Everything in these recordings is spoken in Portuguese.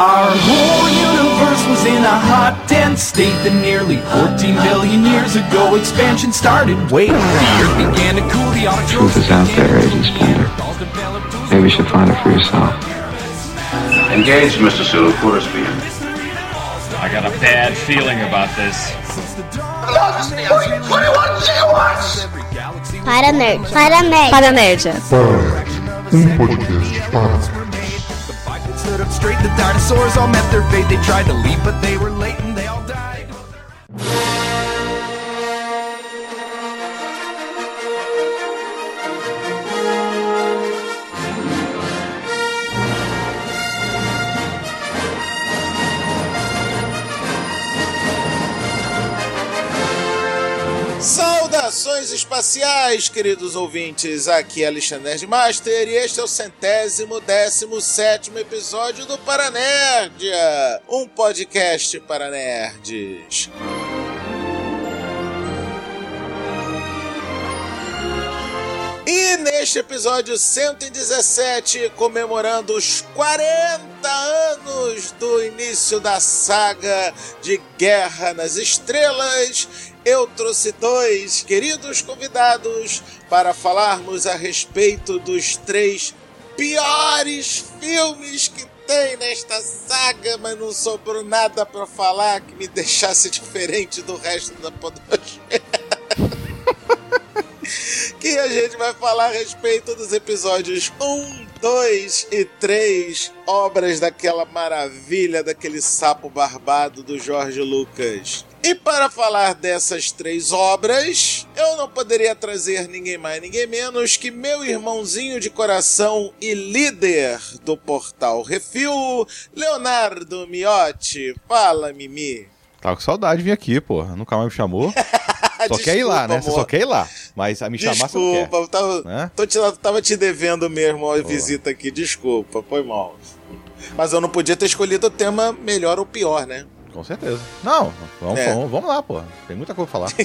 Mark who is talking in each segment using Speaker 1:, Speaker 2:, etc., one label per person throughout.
Speaker 1: Our whole universe was in a hot, dense state that nearly 14 billion years ago expansion started. Wait, the earth began to cool, the
Speaker 2: truth is out there, Agent Splinter. Maybe you should find it for yourself.
Speaker 3: Engage, Mr. Sulu. Pour us beer.
Speaker 4: I got a bad feeling about this.
Speaker 5: Para Nerd.
Speaker 6: Podcast para.
Speaker 1: stood up straight. The dinosaurs all met their fate. They tried to leave, but they were late and they all died.
Speaker 7: Saudações espaciais, queridos ouvintes, aqui é Alexandre Nerdmaster e este é o 117º episódio do Paranerdia, um podcast para nerds. E neste episódio 117, comemorando os 40 anos do início da saga de Guerra nas Estrelas, eu trouxe dois queridos convidados para falarmos a respeito dos 3 piores filmes que tem nesta saga, mas não sobrou nada para falar que me deixasse diferente do resto da podosfera. Que a gente vai falar a respeito dos episódios 1, 2 e 3, obras daquela maravilha, daquele sapo barbado do George Lucas. E para falar dessas 3 obras, eu não poderia trazer ninguém mais, ninguém menos que meu irmãozinho de coração e líder do Portal Refil, Leonardo Miotti. Fala, Mimi.
Speaker 8: Tava com saudade de vir aqui, porra. Nunca mais me chamou. Só quer ir lá, né? Você só quer ir lá. Mas a me chamar você não quer.
Speaker 7: Desculpa, tava te devendo mesmo a visita aqui. Desculpa, foi mal. Mas eu não podia ter escolhido o tema melhor ou pior, né?
Speaker 8: Com certeza. Não, vamos lá, porra. Tem muita coisa pra falar.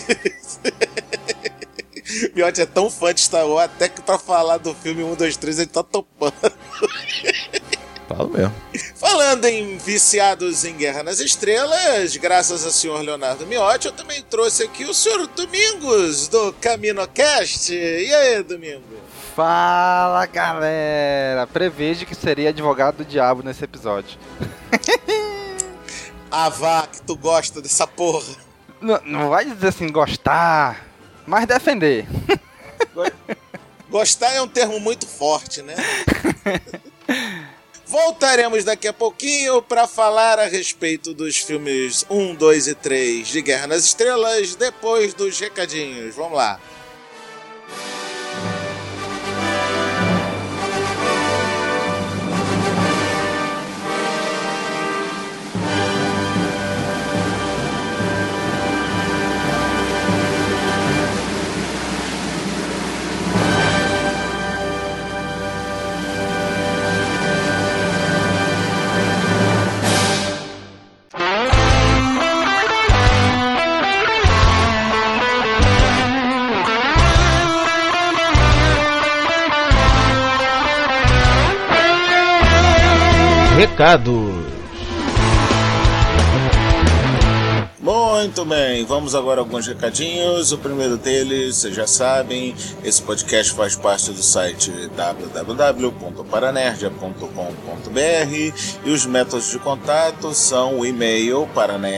Speaker 7: Miotti é tão fã de Star Wars, até que pra falar do filme 1, 2, 3 ele tá topando.
Speaker 8: Falo mesmo.
Speaker 7: Falando em viciados em Guerra nas Estrelas, graças ao senhor Leonardo Miotti, eu também trouxe aqui o senhor Domingos, do CaminoCast. E aí, Domingos?
Speaker 9: Fala, galera! Prevejo que seria advogado do diabo nesse episódio.
Speaker 7: Ah, vá, que tu gosta dessa porra.
Speaker 9: Não vai dizer assim, gostar, mas defender.
Speaker 7: Gostar é um termo muito forte, né? Voltaremos daqui a pouquinho para falar a respeito dos filmes 1, 2 e 3 de Guerra nas Estrelas, depois dos recadinhos. Vamos lá.
Speaker 10: Recados.
Speaker 7: Muito bem, vamos agora a alguns recadinhos. O primeiro deles, vocês já sabem, esse podcast faz parte do site www.paranerdia.com.br e os métodos de contato são o e-mail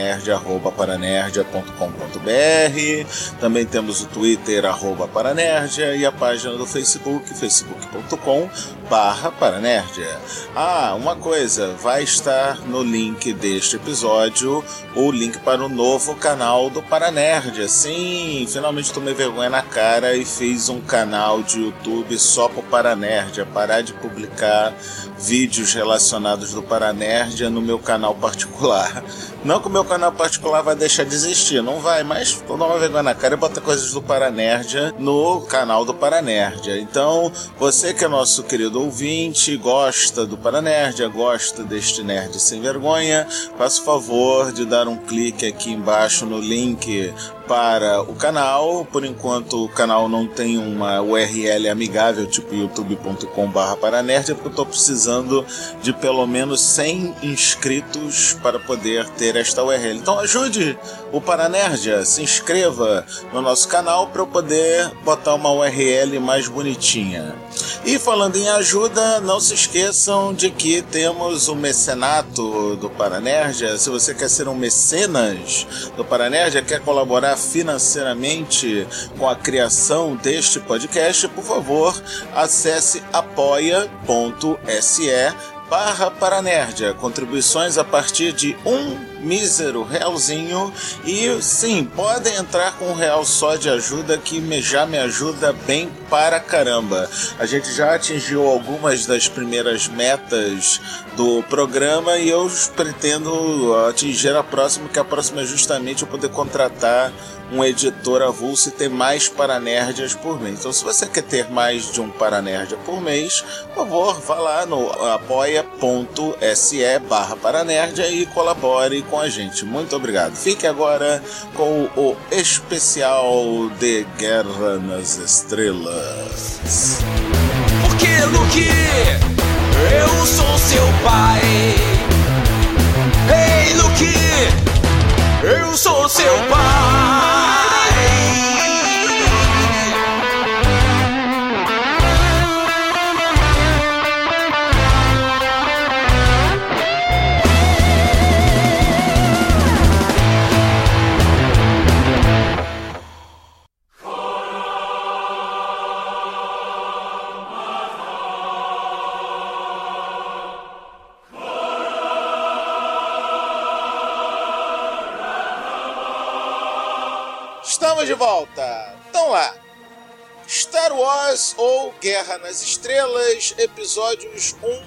Speaker 7: paranerdia@paranerdia.com.br, também temos o Twitter @paranerdia e a página do Facebook, facebook.com/paranerdia. Ah, uma coisa, vai estar no link deste episódio o link para o novo canal do Paranerdia. Sim, finalmente tomei vergonha na cara e fiz um canal de YouTube só pro Paranerdia. Parar de publicar vídeos relacionados do Paranerdia no meu canal particular. Não que o meu canal particular vai deixar de existir, não vai, mas vou dar uma vergonha na cara e botar coisas do Paranerdia no canal do Paranerdia. Então, você que é nosso querido ouvinte, gosta do Paranerdia, gosta deste nerd sem vergonha, faça o favor de dar um clique aqui embaixo no link para o canal. Por enquanto o canal não tem uma URL amigável, tipo youtube.com/paranerd, porque eu estou precisando de pelo menos 100 inscritos para poder ter esta URL. Então ajude o Paranerd, se inscreva no nosso canal para eu poder botar uma URL mais bonitinha. E falando em ajuda, não se esqueçam de que temos o mecenato do Paranerd. Se você quer ser um mecenas do Paranerd, quer colaborar financeiramente com a criação deste podcast, por favor, acesse apoia.se/Paranerd. Contribuições a partir de R$1 mísero realzinho. E sim, podem entrar com R$1 só de ajuda, que já me ajuda bem para caramba. A gente já atingiu algumas das primeiras metas do programa e eu pretendo atingir a próxima, que a próxima é justamente eu poder contratar um editor avulso e ter mais Paranerdias por mês. Então, se você quer ter mais de um Paranerdia por mês, por favor, vá lá no apoia.se/Paranerdia e colabore com a gente. Muito obrigado. Fique agora com o especial de Guerra nas Estrelas.
Speaker 1: Porque, Luke, eu sou seu pai. Ei, Luke, eu sou seu pai.
Speaker 7: Estamos de volta. Então lá, Star Wars ou Guerra nas Estrelas, episódios 1,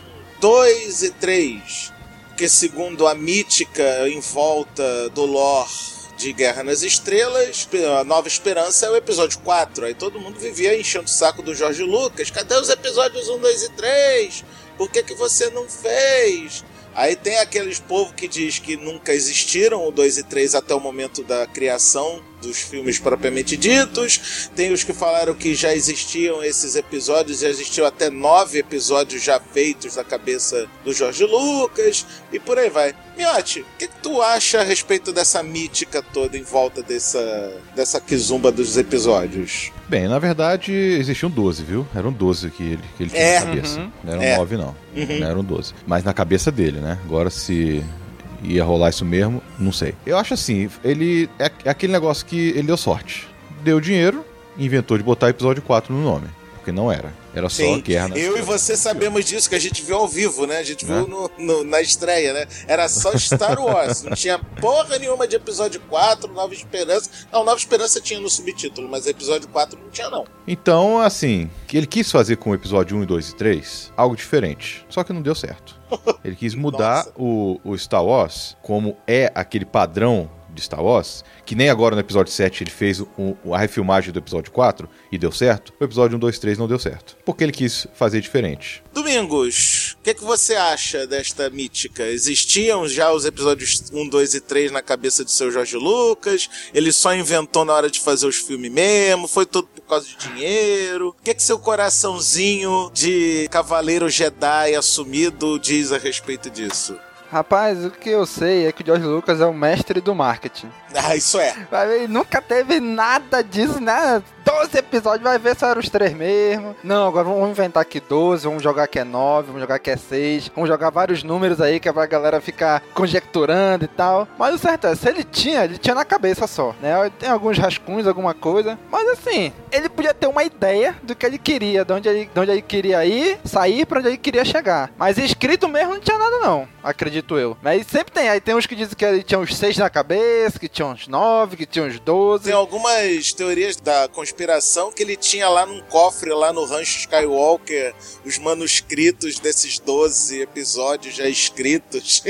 Speaker 7: 2 e 3. Que segundo a mítica em volta do lore de Guerra nas Estrelas, a Nova Esperança é o episódio 4. Aí todo mundo vivia enchendo o saco do George Lucas. Cadê os episódios 1, 2 e 3? Por que você não fez? Aí tem aqueles povo que diz que nunca existiram o 2 e 3 até o momento da criação dos filmes propriamente ditos. Tem os que falaram que já existiam esses episódios, já existiam até 9 episódios já feitos na cabeça do George Lucas, e por aí vai. Miotti, o que tu acha a respeito dessa mítica toda em volta dessa quizumba dos episódios?
Speaker 8: Bem, na verdade existiam 12, viu? Eram 12 que ele tinha na cabeça. Não eram 9 não. Não eram 12. Mas na cabeça dele, né? Agora se ia rolar isso mesmo, não sei. Eu acho assim, ele é aquele negócio que ele deu sorte. Deu dinheiro, inventou de botar episódio 4 no nome. Porque não era. Era só
Speaker 7: Sim.
Speaker 8: Guerra nas
Speaker 7: Eu e você sabemos disso, que a gente viu ao vivo, né? A gente viu na estreia, né? Era só Star Wars. Não tinha porra nenhuma de episódio 4, Nova Esperança. Não, Nova Esperança tinha no subtítulo, mas episódio 4 não tinha, não.
Speaker 8: Então, assim, ele quis fazer com o episódio 1, 2 e 3 algo diferente. Só que não deu certo. Ele quis mudar o Star Wars, como é aquele padrão de Star Wars, que nem agora no episódio 7 ele fez a refilmagem do episódio 4 e deu certo. O episódio 1, 2 e 3 não deu certo. Porque ele quis fazer diferente.
Speaker 7: Domingos, o que você acha desta mítica? Existiam já os episódios 1, 2 e 3 na cabeça do seu George Lucas? Ele só inventou na hora de fazer os filmes mesmo? Foi tudo por causa de dinheiro? O que seu coraçãozinho de cavaleiro Jedi assumido diz a respeito disso?
Speaker 9: Rapaz, o que eu sei é que o George Lucas é o mestre do marketing.
Speaker 7: Ah, isso é.
Speaker 9: Ele nunca teve nada disso, né? 12 episódios, vai ver se eram os 3 mesmo. Não, agora vamos inventar aqui 12, vamos jogar que é 9, vamos jogar que é 6, vamos jogar vários números aí que é pra galera ficar conjecturando e tal. Mas o certo é, se ele tinha na cabeça só, né? Tem alguns rascunhos, alguma coisa. Mas assim, ele podia ter uma ideia do que ele queria, de onde ele queria ir, sair, pra onde ele queria chegar. Mas escrito mesmo não tinha nada não, acredito eu. Mas sempre tem, aí tem uns que dizem que ele tinha uns 6 na cabeça, que tinha uns 9, que tinha uns 12.
Speaker 7: Tem algumas teorias da conspiração que ele tinha lá num cofre, lá no Rancho Skywalker, os manuscritos desses 12 episódios já escritos.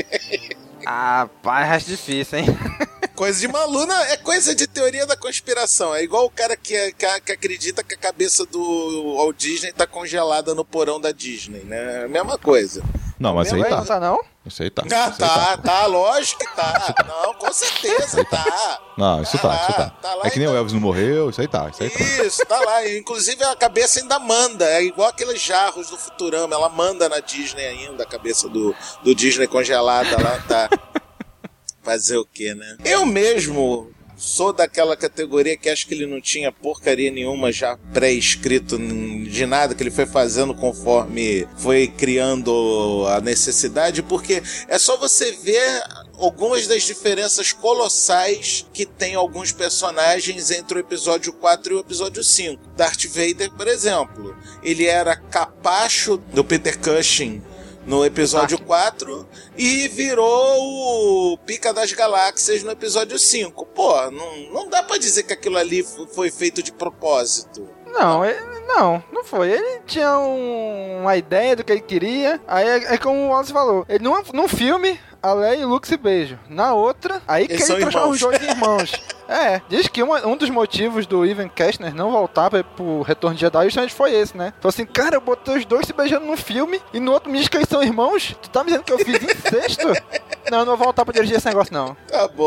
Speaker 9: Ah, pai, acho difícil, hein?
Speaker 7: Coisa de maluco, é coisa de teoria da conspiração. É igual o cara que acredita que a cabeça do Walt Disney tá congelada no porão da Disney, né? É a mesma coisa.
Speaker 8: Não, mas aí tá.
Speaker 9: Não tá, não?
Speaker 8: Isso aí tá.
Speaker 7: Tá, lógico que tá. Não, com certeza tá.
Speaker 8: Não, isso tá.
Speaker 7: Tá lá
Speaker 8: É que nem
Speaker 7: ainda.
Speaker 8: o Elvis não morreu, isso aí tá.
Speaker 7: Isso, tá lá. Inclusive a cabeça ainda manda. É igual aqueles jarros do Futurama. Ela manda na Disney ainda, a cabeça do Disney congelada lá, tá. Fazer o quê, né? Eu mesmo sou daquela categoria que acho que ele não tinha porcaria nenhuma já pré-escrito de nada, que ele foi fazendo conforme foi criando a necessidade, porque é só você ver algumas das diferenças colossais que tem alguns personagens entre o episódio 4 e o episódio 5. Darth Vader, por exemplo, ele era capacho do Peter Cushing no episódio 4 e virou o Pica das Galáxias no episódio 5. Pô, não dá pra dizer que aquilo ali foi feito de propósito.
Speaker 9: Não foi. Ele tinha uma ideia do que ele queria. Aí é como o Wallace falou. Ele num filme, a Leia e o Luke se beijam. Na outra, aí
Speaker 7: Eles
Speaker 9: que ele transforma os dois em irmãos. Diz que um dos motivos do Evan Kestner não voltar pro Retorno de Jedi justamente foi esse, né? Falou assim, cara, eu botei os dois se beijando num filme e no outro me diz que eles são irmãos? Tu tá me dizendo que eu fiz incesto? Não, eu não vou voltar pra dirigir esse negócio, não.
Speaker 7: Tá bom.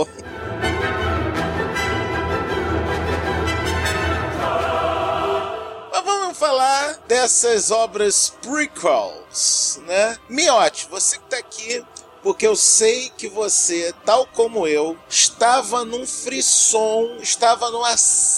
Speaker 7: Mas vamos falar dessas obras prequels, né? Miotti, você que tá aqui, porque eu sei que você, tal como eu, estava num frisson, estava numa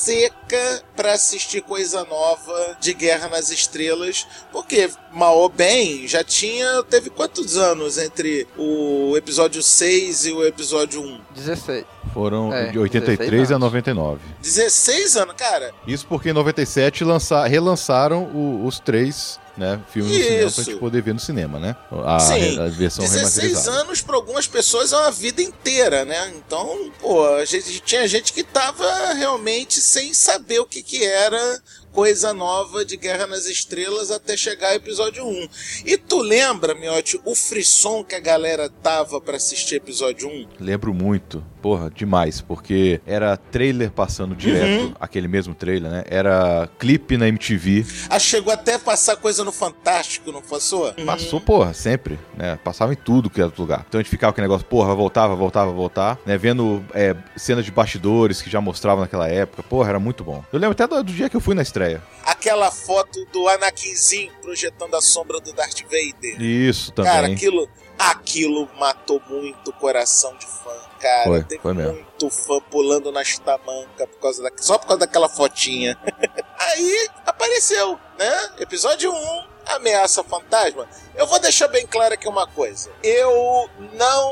Speaker 7: seca para assistir coisa nova de Guerra nas Estrelas, porque, mal ou bem, teve quantos anos entre o episódio 6 e o episódio 1?
Speaker 9: 16.
Speaker 8: Foram de 83 a 99.
Speaker 7: 16 anos, cara.
Speaker 8: Isso porque em 97 relançaram os 3, né, filmes no cinema pra gente poder ver no cinema, né? A versão
Speaker 7: 16
Speaker 8: remasterizada.
Speaker 7: anos para algumas pessoas é uma vida inteira, né? Então, pô, tinha gente que tava realmente sem saber o que era coisa nova de Guerra nas Estrelas até chegar ao episódio 1. E tu lembra, Miotti, o frisson que a galera tava pra assistir episódio 1?
Speaker 8: Lembro muito. Porra, demais, porque era trailer passando direto, aquele mesmo trailer, né? Era clipe na MTV.
Speaker 7: Chegou até a passar coisa no Fantástico, não passou?
Speaker 8: Passou, porra, sempre, né? Passava em tudo que era do lugar. Então a gente ficava com aquele negócio, porra, vai voltar, né? Vendo cenas de bastidores que já mostravam naquela época. Porra, era muito bom. Eu lembro até do dia que eu fui na estreia.
Speaker 7: Aquela foto do Anakinzinho projetando a sombra do Darth Vader.
Speaker 8: Isso, também.
Speaker 7: Cara, aquilo matou muito o coração de fã, cara. Teve muito fã pulando nas tamancas só por causa daquela fotinha. Aí apareceu, né? Episódio 1, Ameaça Fantasma. Eu vou deixar bem claro aqui uma coisa. Eu não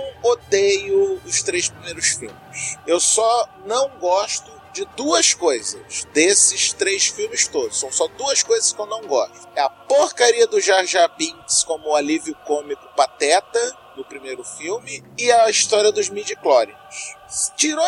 Speaker 7: odeio os 3 primeiros filmes. Eu só não gosto de 2 coisas desses 3 filmes todos. São só 2 coisas que eu não gosto. É a porcaria do Jar Jar Binks como alívio cômico pateta no primeiro filme e a história dos midi-chlorians. Tirou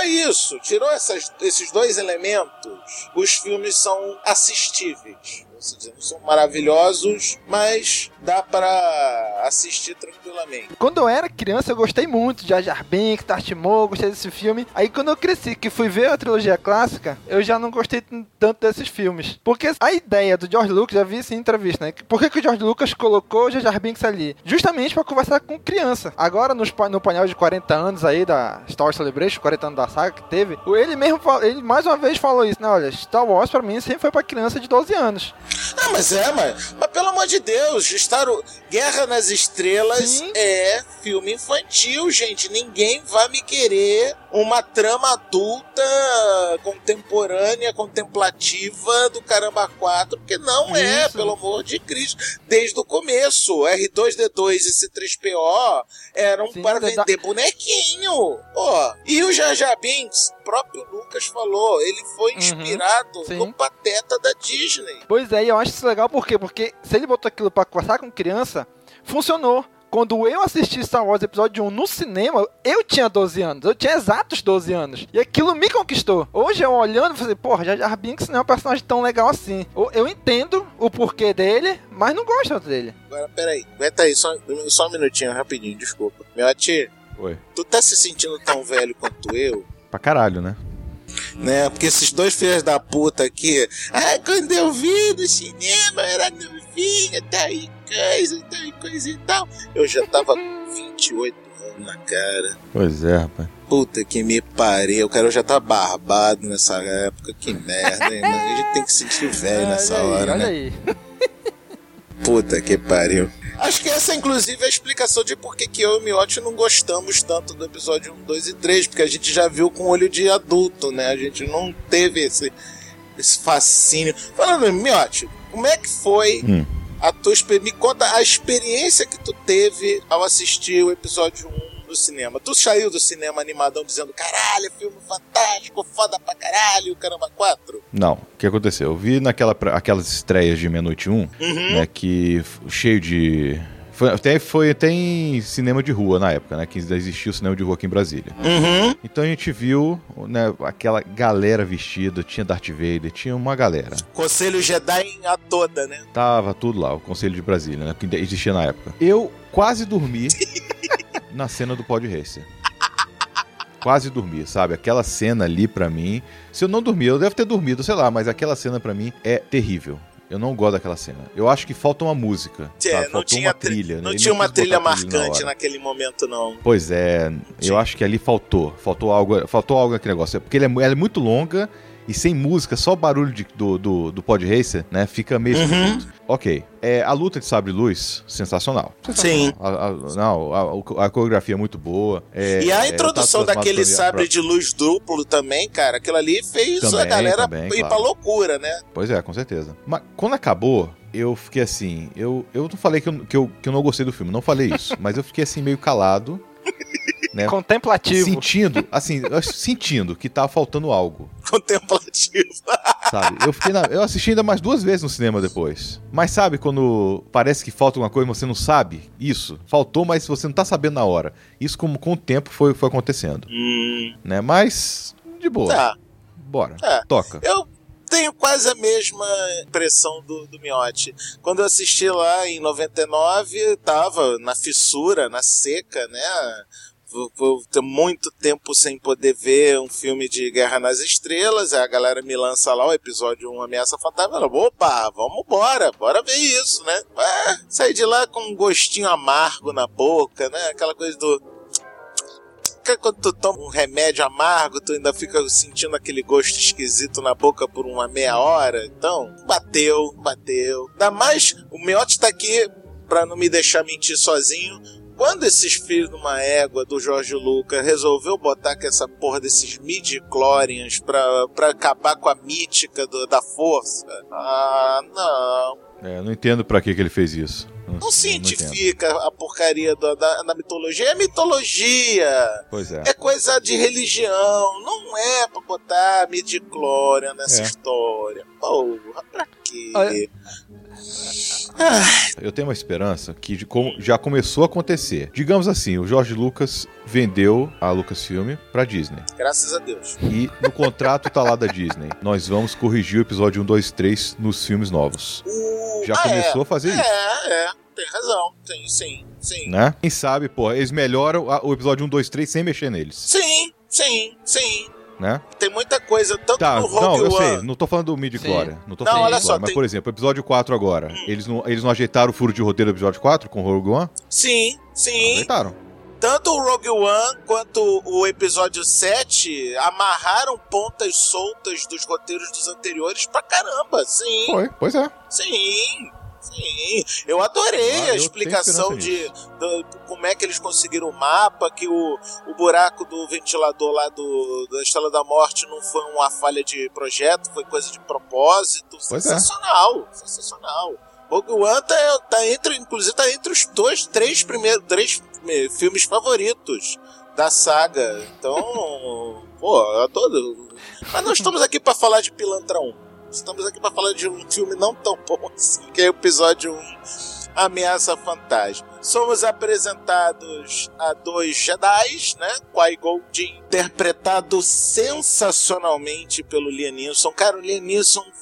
Speaker 7: esses 2 elementos, os filmes são assistíveis. Não são maravilhosos, mas dá pra assistir tranquilamente.
Speaker 9: Quando eu era criança, eu gostei muito de Jar Jar Binks, Darth Maul, gostei desse filme. Aí quando eu cresci, que fui ver a trilogia clássica, eu já não gostei tanto desses filmes. Porque a ideia do George Lucas, já vi isso em entrevista, né? Por que o George Lucas colocou o Jar Jar Binks ali? Justamente pra conversar com criança. Agora, no painel de 40 anos aí da Star Wars Celebration, 40 anos da saga que teve, ele mais uma vez falou isso, né? Olha, Star Wars pra mim sempre foi pra criança de 12 anos.
Speaker 7: Não, mas pelo amor de Deus, Guerra nas Estrelas é filme infantil, gente. Ninguém vai me querer uma trama adulta, contemporânea, contemplativa do Caramba 4, porque não é, pelo amor de Cristo. Desde o começo, R2-D2 e C3PO eram para vender bonequinho. Pô. E o Jar Jar Binks, o próprio Lucas falou, ele foi inspirado no Pateta da Disney.
Speaker 9: Pois é, e eu acho isso legal por quê? Porque se ele botou aquilo pra conversar com criança, funcionou. Quando eu assisti Star Wars Episódio 1 no cinema, eu tinha 12 anos. Eu tinha exatos 12 anos. E aquilo me conquistou. Hoje eu olhando, eu falei, porra, Jar Jar Binks não é um personagem tão legal assim. Eu entendo o porquê dele, mas não gosto dele.
Speaker 7: Agora, peraí. Aguenta aí, só um minutinho, rapidinho, desculpa. Miotti,
Speaker 8: oi.
Speaker 7: Tu tá se sentindo tão velho quanto eu?
Speaker 8: Pra caralho, né?
Speaker 7: Porque esses 2 filhos da puta aqui, quando eu vi no cinema, eu era novinho, tá aí, coisa e tal. Eu já tava com 28 anos na cara.
Speaker 8: Pois é, rapaz.
Speaker 7: Puta que me pariu, o cara já tá barbado nessa época, que merda, hein, mano? A gente tem que se sentir velho nessa hora, né?
Speaker 9: Olha aí.
Speaker 7: Puta que pariu. Acho que essa, inclusive, é a explicação de por que eu e o Miotti não gostamos tanto do episódio 1, 2 e 3, porque a gente já viu com olho de adulto, né? A gente não teve esse fascínio. Falando, Miotti, como é que foi a tua experiência? Me conta a experiência que tu teve ao assistir o episódio 1 do cinema. Tu saiu do cinema animadão dizendo, caralho, filme fantástico, foda pra caralho, caramba, 4?
Speaker 8: Não, o que aconteceu? Eu vi aquelas estreias de Meia-Noite 1, né, que cheio de... Foi até em cinema de rua na época, né? Que existia o cinema de rua aqui em Brasília. Então a gente viu, né, aquela galera vestida, tinha Darth Vader, tinha uma galera.
Speaker 7: Conselho Jedi a toda, né?
Speaker 8: Tava tudo lá, o Conselho de Brasília, né? Que existia na época. Eu quase dormi na cena do Pod Racer. Quase dormi, sabe? Aquela cena ali pra mim... Se eu não dormi, eu devo ter dormido, sei lá, mas aquela cena pra mim é terrível. Eu não gosto daquela cena. Eu acho que falta uma música.
Speaker 7: Não tinha uma trilha. Não tinha uma trilha marcante naquele momento, não.
Speaker 8: Pois é, eu acho que ali faltou algo naquele negócio. Porque ela é muito longa e sem música, só o barulho do Pod Racer, né? Fica meio esquisito. Ok. A luta de sabre e luz, sensacional.
Speaker 7: Sim.
Speaker 8: A coreografia é muito boa.
Speaker 7: E a introdução daquele sabre de luz duplo também, cara, aquilo ali fez a galera ir pra loucura, né?
Speaker 8: Pois é, com certeza. Mas quando acabou, eu fiquei assim... Eu não falei que eu não gostei do filme, não falei isso. Mas eu fiquei assim meio calado. Né?
Speaker 9: Contemplativo.
Speaker 8: Sentindo que tava faltando algo.
Speaker 7: Contemplativo.
Speaker 8: Sabe? Eu assisti ainda mais 2 vezes no cinema depois. Mas sabe quando parece que falta alguma coisa e você não sabe? Isso. Faltou, mas você não tá sabendo na hora. Isso com o tempo foi acontecendo. Né? Mas, de boa.
Speaker 7: Tá.
Speaker 8: Bora. Toca.
Speaker 7: Eu tenho quase a mesma impressão do Miotti. Quando eu assisti lá em 99, tava na fissura, na seca, né? Vou ter muito tempo sem poder ver um filme de Guerra nas Estrelas. Aí a galera me lança lá o episódio 1, Ameaça Fantasma. Opa, vamos bora ver isso, né? Saí de lá com um gostinho amargo na boca, né? Aquela coisa do... Quando tu toma um remédio amargo, tu ainda fica sentindo aquele gosto esquisito na boca por uma meia hora. Então, bateu. Ainda mais, o Miotti tá aqui pra não me deixar mentir sozinho. Quando esses filhos de uma égua do Jorge Lucas resolveu botar com essa porra desses midi-chlorians pra acabar com a mítica da força, não.
Speaker 8: Não entendo pra que ele fez isso.
Speaker 7: Não cientifica a porcaria da mitologia. É mitologia.
Speaker 8: Pois é.
Speaker 7: É coisa de religião. Não é pra botar midi-chlorian nessa história. Porra, pra quê?
Speaker 8: Eu tenho uma esperança que já começou a acontecer. Digamos assim, o Jorge Lucas vendeu a Lucasfilm pra Disney.
Speaker 7: Graças a Deus.
Speaker 8: E no contrato tá lá da Disney: nós vamos corrigir o episódio 1, 2, 3 nos filmes novos. Já começou a fazer isso.
Speaker 7: Tem razão. Sim.
Speaker 8: Né? Quem sabe, pô, eles melhoram o episódio 1, 2, 3 sem mexer neles.
Speaker 7: Sim.
Speaker 8: Né?
Speaker 7: Tem muita coisa, tanto no Rogue
Speaker 8: Não, eu
Speaker 7: One.
Speaker 8: sei, não tô falando do midi-chlorian. Não tô falando
Speaker 7: olha só,
Speaker 8: mas, por exemplo, episódio 4 agora, eles não ajeitaram o furo de roteiro do episódio 4 com o Rogue One?
Speaker 7: Sim.
Speaker 8: Ajeitaram.
Speaker 7: Tanto o Rogue One quanto o episódio 7 amarraram pontas soltas dos roteiros dos anteriores pra caramba, sim.
Speaker 8: Foi, pois é.
Speaker 7: Sim. Eu adorei a explicação de como é que eles conseguiram o mapa, que o buraco do ventilador lá da Estrela da Morte não foi uma falha de projeto, foi coisa de propósito.
Speaker 8: Pois
Speaker 7: sensacional. Rogue One inclusive tá entre os 3 filmes favoritos da saga. Então, eu adoro. Mas nós estamos aqui pra falar de Pilantra 1. Estamos aqui para falar de um filme não tão bom assim, que é o episódio 1, Ameaça Fantasma. Somos apresentados a 2 Jedis, né? Qui-Gon Jinn, interpretado sensacionalmente pelo Liam Neeson. Cara, o Liam Neeson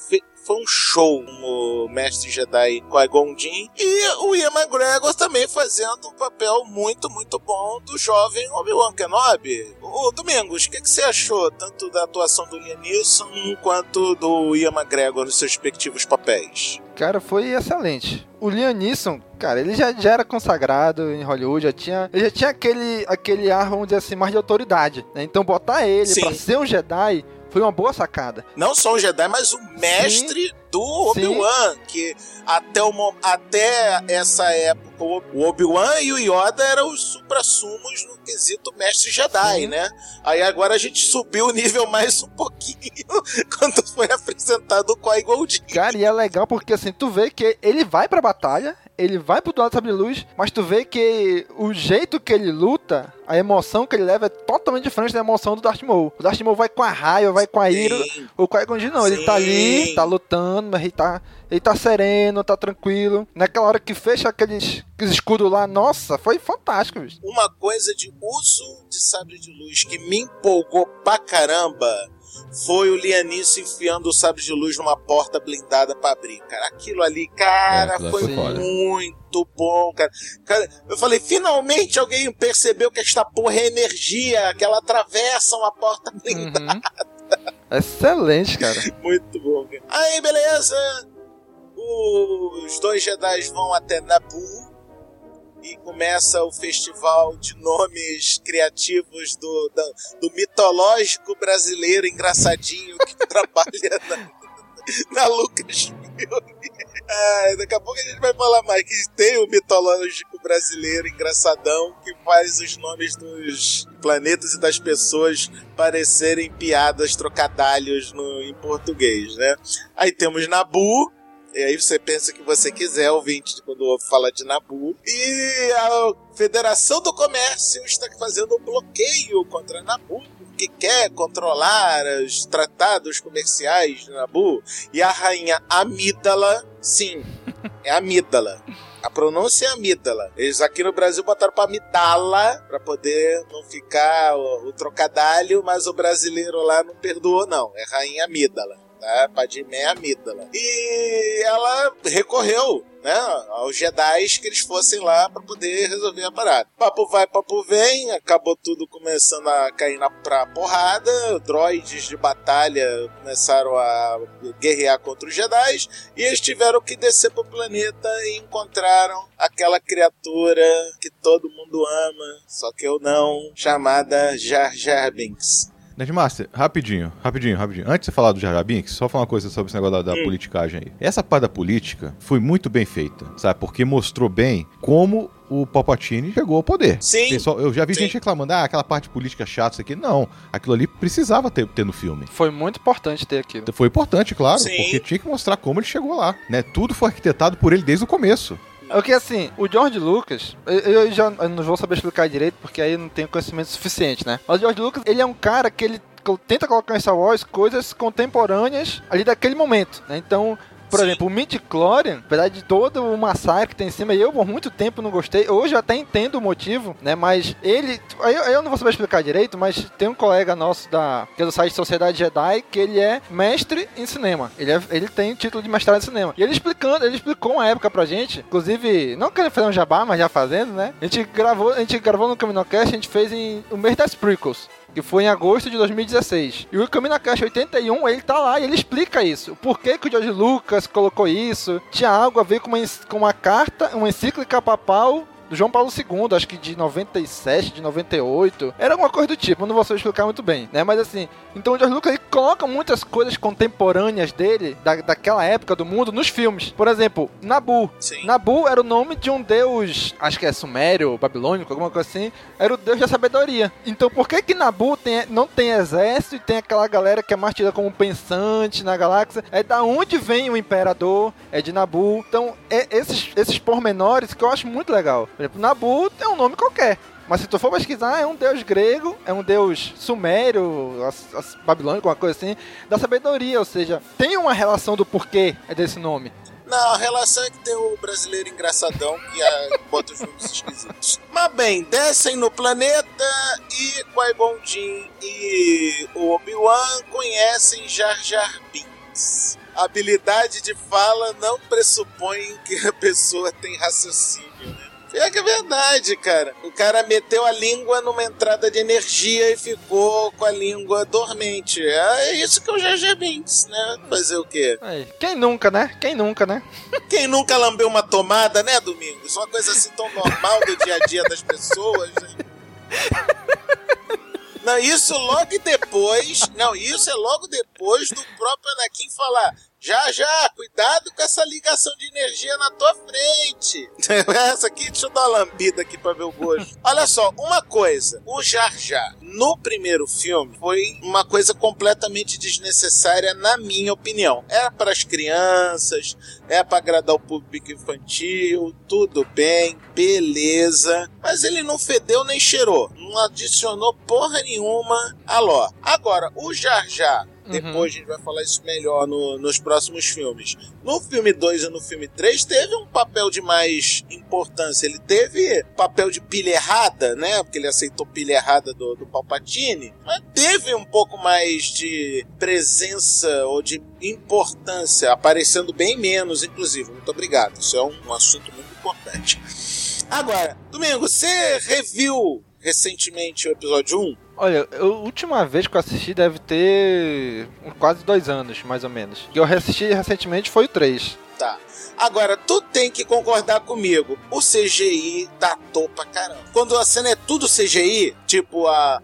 Speaker 7: foi um show o Mestre Jedi Qui-Gon Jinn, e o Ian McGregor também fazendo um papel muito, muito bom do jovem Obi-Wan Kenobi. O Domingos, o que você achou tanto da atuação do Liam Neeson quanto do Ian McGregor nos seus respectivos papéis?
Speaker 9: Cara, foi excelente. O Liam Neeson, cara, ele já era consagrado em Hollywood, ele já tinha aquele ar, vamos dizer assim, mais de autoridade, né? Então botar ele pra ser um Jedi foi uma boa sacada.
Speaker 7: Não só um Jedi, mas o mestre do Obi-Wan, que até essa época o Obi-Wan e o Yoda eram os supra-sumos no quesito mestre Jedi, né? Aí agora a gente subiu o nível mais um pouquinho quando foi apresentado o Qui-Gon Jinn.
Speaker 9: Cara, e é legal porque assim, tu vê que ele vai pra batalha, ele vai pro duelo de sabre de luz, mas tu vê que o jeito que ele luta, a emoção que ele leva é totalmente diferente da emoção do Darth Maul. O Darth Maul vai com a raiva, vai com a ira. O Qui-Gon Jinn não, ele tá ali, tá lutando, mas ele tá sereno, tá tranquilo. Naquela hora que fecha aqueles escudos lá, nossa, foi fantástico, bicho.
Speaker 7: Uma coisa de uso de sabre de luz que me empolgou pra caramba foi o Liam Neeson enfiando o sabre de luz numa porta blindada pra abrir, cara. Aquilo ali, cara, foi muito bom, cara. Eu falei, finalmente alguém percebeu que esta porra é energia, que ela atravessa uma porta blindada.
Speaker 9: Excelente, cara.
Speaker 7: Muito bom, cara. Aí, beleza. Os dois Jedi vão até Naboo e começa o festival de nomes criativos do mitológico brasileiro engraçadinho que trabalha na Lucasfilm. Daqui a pouco a gente vai falar mais, que tem o mitológico brasileiro engraçadão que faz os nomes dos planetas e das pessoas parecerem piadas, trocadalhos em português, né? Aí temos Naboo. E aí você pensa que você quiser, ouvinte, quando fala de Naboo. E a Federação do Comércio está fazendo um bloqueio contra Naboo, que quer controlar os tratados comerciais de Naboo. E a rainha Amídala, sim, é Amídala. A pronúncia é Amídala. Eles aqui no Brasil botaram pra Amidala, pra poder não ficar o trocadalho, mas o brasileiro lá não perdoou, não. É rainha Amídala. Tá? Padmé Amídala. E ela recorreu, né, aos Jedi que eles fossem lá para poder resolver a parada. Papo vai, papo vem, acabou tudo começando a cair pra porrada, droides de batalha começaram a guerrear contra os Jedi e eles tiveram que descer pro planeta e encontraram aquela criatura que todo mundo ama, só que eu não, chamada Jar Jar Binks.
Speaker 8: Nerdmaster, rapidinho. Antes de você falar do Jar Jar Binks, só falar uma coisa sobre esse negócio da politicagem aí. Essa parte da política foi muito bem feita, sabe? Porque mostrou bem como o Palpatine chegou ao poder.
Speaker 7: Sim.
Speaker 8: Pessoal, eu já vi gente reclamando, aquela parte política chata, isso aqui. Não, aquilo ali precisava ter no filme.
Speaker 9: Foi muito importante ter aquilo.
Speaker 8: Foi importante, claro, porque tinha que mostrar como ele chegou lá, né? Tudo foi arquitetado por ele desde o começo.
Speaker 9: Porque assim, o George Lucas, eu não vou saber explicar direito, porque aí eu não tenho conhecimento suficiente, né? Mas o George Lucas, ele é um cara que ele tenta colocar em Star Wars coisas contemporâneas ali daquele momento, né? Então, por exemplo, o midi-chlorian, apesar de todo o massacre que tem em cima, eu por muito tempo não gostei, hoje eu até entendo o motivo, né, mas ele, eu não vou saber explicar direito, mas tem um colega nosso que é do site Sociedade Jedi, que ele é mestre em cinema, ele tem título de mestrado em cinema, e ele explicou uma época pra gente, inclusive, não querendo fazer um jabá, mas já fazendo, né, a gente gravou no CaminoCast, a gente fez o mês das prequels, que foi em agosto de 2016. E o CaminoCast 81, ele tá lá e ele explica isso. Por que o George Lucas colocou isso? Tinha algo a ver com uma carta, uma encíclica papal do João Paulo II, acho que de 97, de 98. Era alguma coisa do tipo, eu não vou saber explicar muito bem, né? Mas assim, então o George Lucas ele coloca muitas coisas contemporâneas dele, daquela época do mundo, nos filmes. Por exemplo, Naboo.
Speaker 7: Sim.
Speaker 9: Naboo era o nome de um deus, acho que é sumério, babilônico, alguma coisa assim. Era o deus da sabedoria. Então por que Naboo não tem exército e tem aquela galera que é mais tida como pensante na galáxia? É da onde vem o imperador, é de Naboo. Então, esses pormenores que eu acho muito legal. Por exemplo, Naboo é um nome qualquer. Mas se tu for pesquisar, é um deus grego, é um deus sumério, babilônico, uma coisa assim, da sabedoria. Ou seja, tem uma relação do porquê desse nome.
Speaker 7: Não, a relação é que tem o brasileiro engraçadão que bota os nomes esquisitos. Mas bem, descem no planeta e Qui-Gon Jinn e o Obi-Wan conhecem Jar Jar Binks. A habilidade de fala não pressupõe que a pessoa tem raciocínio, né? É que é verdade, cara. O cara meteu a língua numa entrada de energia e ficou com a língua dormente. É isso que é o Jar Binks, né? Fazer o quê?
Speaker 9: Quem nunca, né? Quem nunca, né?
Speaker 7: Quem nunca lambeu uma tomada, né, Domingos? Uma coisa assim tão normal do dia a dia das pessoas, né? Não, isso logo depois... Não, isso é logo depois do próprio Anakin falar... Já, cuidado com essa ligação de energia na tua frente. Essa aqui, deixa eu dar uma lambida aqui pra ver o gosto. Olha só, uma coisa. O Jar Jar, no primeiro filme, foi uma coisa completamente desnecessária, na minha opinião. Era para as crianças, é para agradar o público infantil, tudo bem, beleza. Mas ele não fedeu nem cheirou. Não adicionou porra nenhuma a lore. Agora, o Jar Jar... Depois a gente vai falar isso melhor nos próximos filmes. No filme 2 e no filme 3 teve um papel de mais importância. Ele teve papel de pilha errada, né? Porque ele aceitou pilha errada do Palpatine. Mas teve um pouco mais de presença ou de importância, aparecendo bem menos, inclusive. Muito obrigado. Isso é um assunto muito importante. Agora, Domingo, você reviu recentemente o episódio 1?
Speaker 9: Olha, a última vez que eu assisti deve ter quase 2 anos, mais ou menos. Que eu assisti recentemente foi o 3.
Speaker 7: Tá. Agora, tu tem que concordar comigo. O CGI datou pra caramba. Quando a cena é tudo CGI, tipo a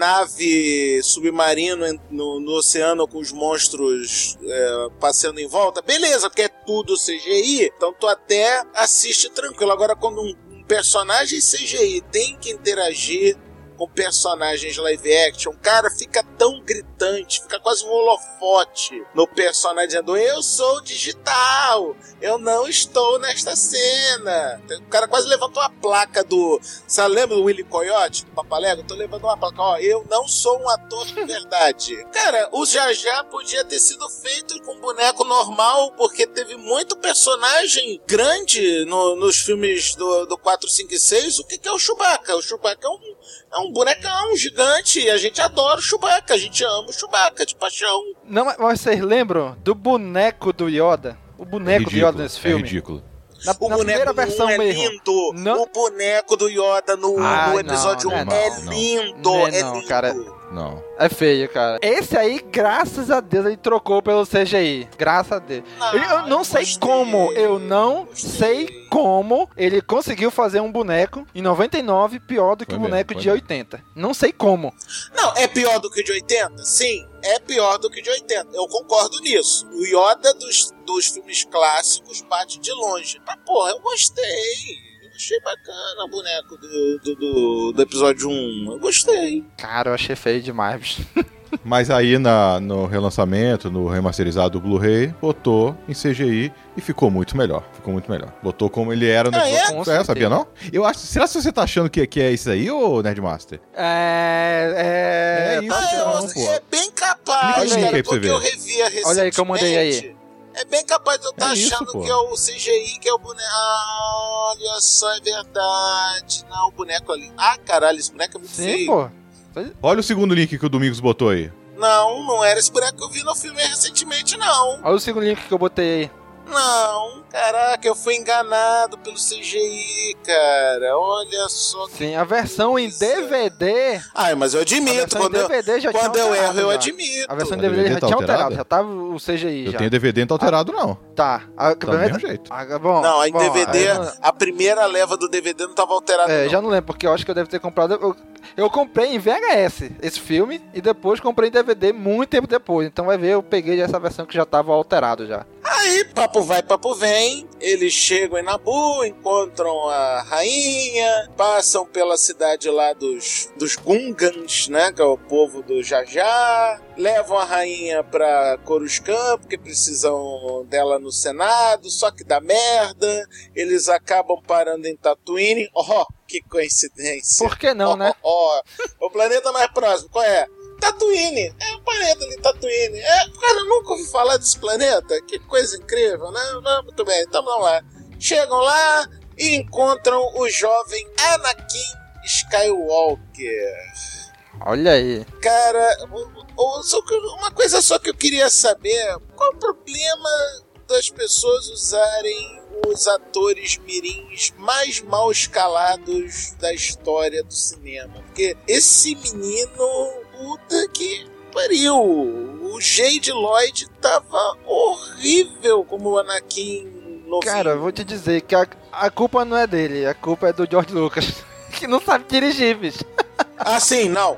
Speaker 7: nave submarina no oceano com os monstros passeando em volta, beleza, porque é tudo CGI, então tu até assiste tranquilo. Agora, quando um personagem CGI tem que interagir com personagens live action, cara, fica tão gritante, fica quase um holofote no personagem dizendo, eu sou digital, eu não estou nesta cena. O cara quase levantou a placa do... Você lembra do Willy Coyote, do Papalego? Eu tô levantando uma placa, ó, eu não sou um ator de verdade. Cara, o Jar Jar podia ter sido feito com boneco normal, porque teve muito personagem grande nos filmes do 4, 5 e 6. O que é o Chewbacca? O Chewbacca é um bonecão gigante, e a gente adora o Chewbacca, a gente ama o Chewbacca de paixão.
Speaker 9: Não, mas vocês lembram do boneco do Yoda? O boneco do Yoda nesse filme?
Speaker 8: É ridículo.
Speaker 9: Na primeira versão
Speaker 7: é
Speaker 9: mesmo.
Speaker 7: Lindo.
Speaker 9: Não?
Speaker 7: O boneco do Yoda no episódio 1 é lindo.
Speaker 9: Não,
Speaker 7: é lindo.
Speaker 9: Cara.
Speaker 8: Não.
Speaker 9: É feio, cara. Esse aí, graças a Deus, ele trocou pelo CGI. Graças a Deus. Eu não sei como. Eu não sei como ele conseguiu fazer um boneco em 99 pior do que o boneco de 80. Não sei como.
Speaker 7: Não, é pior do que o de 80? Sim, é pior do que o de 80. Eu concordo nisso. O Yoda dos filmes clássicos bate de longe. Mas, porra, eu gostei. Achei bacana o boneco do episódio 1. Eu gostei.
Speaker 9: Cara, eu achei feio demais, bicho.
Speaker 8: Mas aí no relançamento, no remasterizado do Blu-ray, botou em CGI e ficou muito melhor. Botou como ele era no episódio. Sabia não? Eu acho. Será que você tá achando que é isso aí, ô Nerdmaster?
Speaker 9: É
Speaker 8: isso,
Speaker 7: é bem capaz, cara, porque eu revi a recentemente.
Speaker 9: Olha aí que eu mandei aí.
Speaker 7: É bem capaz de eu estar achando que é o CGI, que é o boneco. Ah, olha só, é verdade. Não, o boneco ali. Ah, caralho, esse boneco é muito feio.
Speaker 9: Sim, pô.
Speaker 8: Olha o segundo link que o Domingos botou aí.
Speaker 7: Não era esse boneco que eu vi no filme recentemente, não.
Speaker 9: Olha o segundo link que eu botei aí.
Speaker 7: Não, caraca, eu fui enganado pelo CGI, cara. Olha só.
Speaker 9: Sim, a versão em DVD.
Speaker 7: Ah, mas eu admito. Quando eu erro, eu admito.
Speaker 9: A versão em DVD já tinha alterado, já tava o CGI.
Speaker 8: Eu tenho DVD não tá alterado, não.
Speaker 9: Tá.
Speaker 8: Do mesmo jeito.
Speaker 7: Não, em DVD, a primeira leva do DVD não tava alterada.
Speaker 9: Já não lembro, porque eu acho que eu devo ter comprado. Eu comprei em VHS esse filme e depois comprei em DVD muito tempo depois. Então vai ver, eu peguei essa versão que já tava alterado já.
Speaker 7: Aí, papo vai, papo vem, eles chegam em Naboo, encontram a rainha, passam pela cidade lá dos Gungans, né, que é o povo do Jar Jar, levam a rainha pra Coruscant, porque precisam dela no Senado, só que dá merda, eles acabam parando em Tatooine. Que coincidência.
Speaker 9: Por que não, né?
Speaker 7: O planeta mais próximo, qual é? Tatooine, é o planeta ali, Tatooine. Cara, eu nunca ouvi falar desse planeta. Que coisa incrível, né? Muito bem, então vamos lá. Chegam lá e encontram o jovem Anakin Skywalker.
Speaker 9: Olha aí.
Speaker 7: Cara, uma coisa só que eu queria saber, qual o problema das pessoas usarem os atores mirins mais mal escalados da história do cinema? Porque esse menino, puta que pariu, o Jade Lloyd tava horrível como o Anakin novinho.
Speaker 9: Cara, vou te dizer que a culpa não é dele, a culpa é do George Lucas, que não sabe dirigir, bicho.
Speaker 7: Ah, sim, não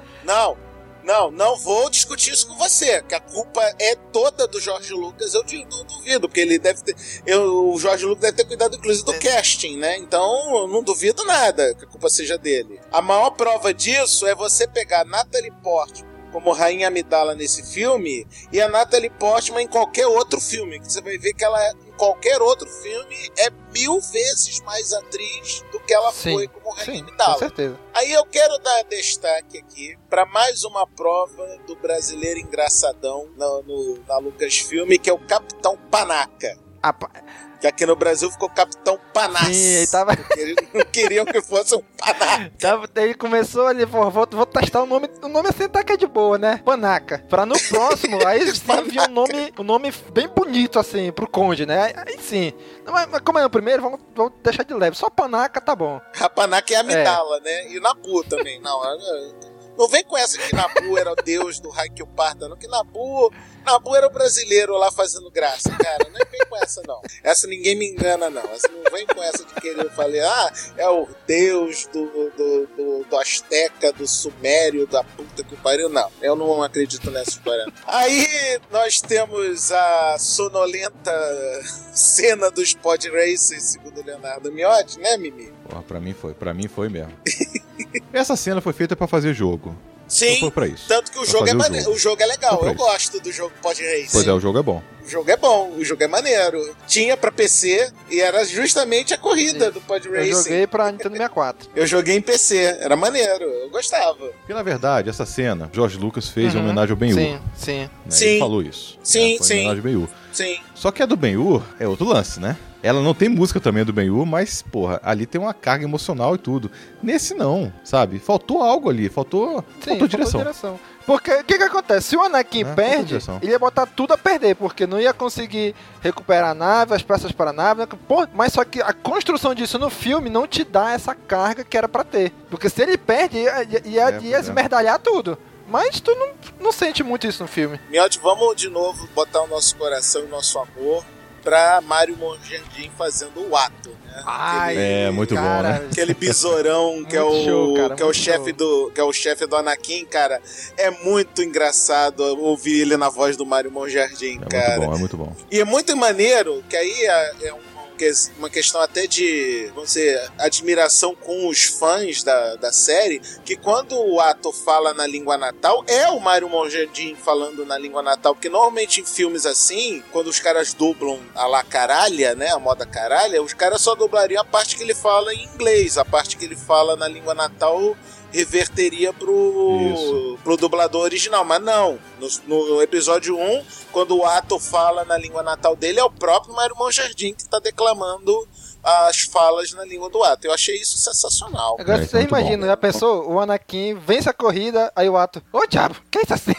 Speaker 7: vou discutir isso com você, que a culpa é toda do George Lucas, eu duvido, porque ele deve ter, o George Lucas deve ter cuidado inclusive do casting, né, então eu não duvido nada que a culpa seja dele. A maior prova disso é você pegar a Natalie Portman como Rainha Amidala nesse filme e a Natalie Portman em qualquer outro filme, que você vai ver que ela em qualquer outro filme é 1000 vezes mais atriz do que ela foi como Rainha Amidala.
Speaker 9: Com certeza.
Speaker 7: Aí eu quero dar destaque aqui para mais uma prova do brasileiro engraçadão na Lucasfilm, que é o Capitão Panaca. Que aqui no Brasil ficou Capitão Panaca.
Speaker 9: Sim, ele tava...
Speaker 7: Eles não queriam que fosse um Panaca.
Speaker 9: Ele começou ali, vou testar o nome assim tá que é de boa, né? Panaca. Pra no próximo, aí sim vir um nome bem bonito assim, pro Conde, né? Aí sim. Mas como é no primeiro, vamos deixar de leve. Só Panaca tá bom.
Speaker 7: A Panaca é a Amidala, né? E Nabu também. Não vem com essa que Nabu era o deus do Haikyuu Parta, não. Que Nabu era o brasileiro lá fazendo graça, cara. Não vem com essa, não. Essa ninguém me engana, não. Essa não vem com essa de querer falar, é o deus do Azteca, do Sumério, da puta que pariu. Não, eu não acredito nessa história. Aí nós temos a sonolenta cena dos pod races, segundo o Leonardo Miotti, né, Mimi?
Speaker 8: Porra, pra mim foi mesmo. Essa cena foi feita pra fazer jogo.
Speaker 7: Sim,
Speaker 8: foi pra isso.
Speaker 7: Tanto que o jogo é legal. Eu gosto do jogo Pod Race.
Speaker 8: Pois é, o jogo é bom.
Speaker 7: O jogo é bom, o jogo é maneiro. Tinha pra PC e era justamente a corrida do Pod Racing.
Speaker 9: Eu joguei pra Nintendo 64.
Speaker 7: Eu joguei em PC, era maneiro, eu gostava.
Speaker 8: Porque na verdade, essa cena, George Lucas fez em homenagem ao Ben-Hur.
Speaker 9: Sim.
Speaker 8: Né? Ele falou isso.
Speaker 7: Sim,
Speaker 8: foi em homenagem ao Ben-Hur.
Speaker 7: Sim.
Speaker 8: Só que a do Ben-Hur é outro lance, né? Ela não tem música também do Ben-Hur, mas, porra, ali tem uma carga emocional e tudo. Nesse não, sabe? Faltou algo ali, faltou direção.
Speaker 9: Porque o que acontece? Se o Anakin perde, ele ia botar tudo a perder, porque não ia conseguir recuperar a nave, as peças para a nave. Pô, mas só que a construção disso no filme não te dá essa carga que era pra ter. Porque se ele perde, ia esmerdalhar tudo. Mas tu não sente muito isso no filme.
Speaker 7: Miotti, vamos de novo botar o nosso coração e o nosso amor pra Mário Monjardim fazendo o ato, né?
Speaker 8: Muito bom, né?
Speaker 7: Aquele besourão que é o chefe do Anakin, cara. É muito engraçado ouvir ele na voz do Mário Monjardim, cara.
Speaker 8: É muito bom.
Speaker 7: E é muito maneiro, que aí é uma questão até de, vamos dizer, admiração com os fãs da série, que quando o ator fala na língua natal, é o Mário Monjardim falando na língua natal, porque normalmente em filmes assim, quando os caras dublam a la caralha, né, a moda caralha, os caras só dublariam a parte que ele fala em inglês, a parte que ele fala na língua natal reverteria pro dublador original, mas não. No episódio 1, quando o ator fala na língua natal dele, é o próprio Mário Monjardim que tá declamando as falas na língua do ator. Eu achei isso sensacional.
Speaker 9: Agora você imagina, já pensou? O Anakin vence a corrida, aí o ator, ô diabo, que é isso assim?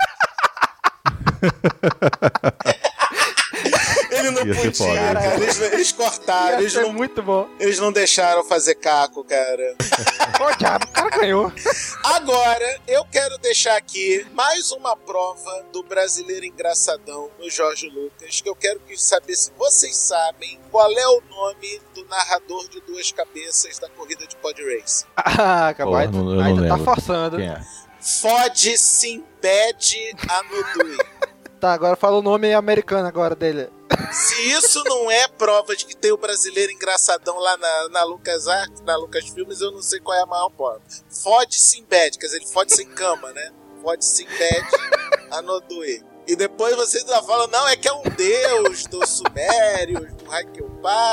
Speaker 7: Ele não podia, cara. Eles cortaram.
Speaker 9: Isso é muito bom.
Speaker 7: Eles não deixaram fazer caco, cara.
Speaker 9: Ô diabo, o cara ganhou.
Speaker 7: Agora, eu quero deixar aqui mais uma prova do brasileiro engraçadão no George Lucas, que eu quero saber se vocês sabem qual é o nome do narrador de duas cabeças da corrida de Pod Race.
Speaker 9: Capaz, ainda tá forçando.
Speaker 8: Quem é?
Speaker 7: Fode Simbad Anudui.
Speaker 9: Tá, agora fala o nome americano agora dele.
Speaker 7: Se isso não é prova de que tem o brasileiro engraçadão lá na LucasArts, na Lucasfilmes, eu não sei qual é a maior prova. Fode Simbad, quer dizer, ele fode sem cama, né? Fode Simbad Anudui. E depois vocês ainda falam, não, é que é um deus dos Sumérios, do Haikyuu Parta.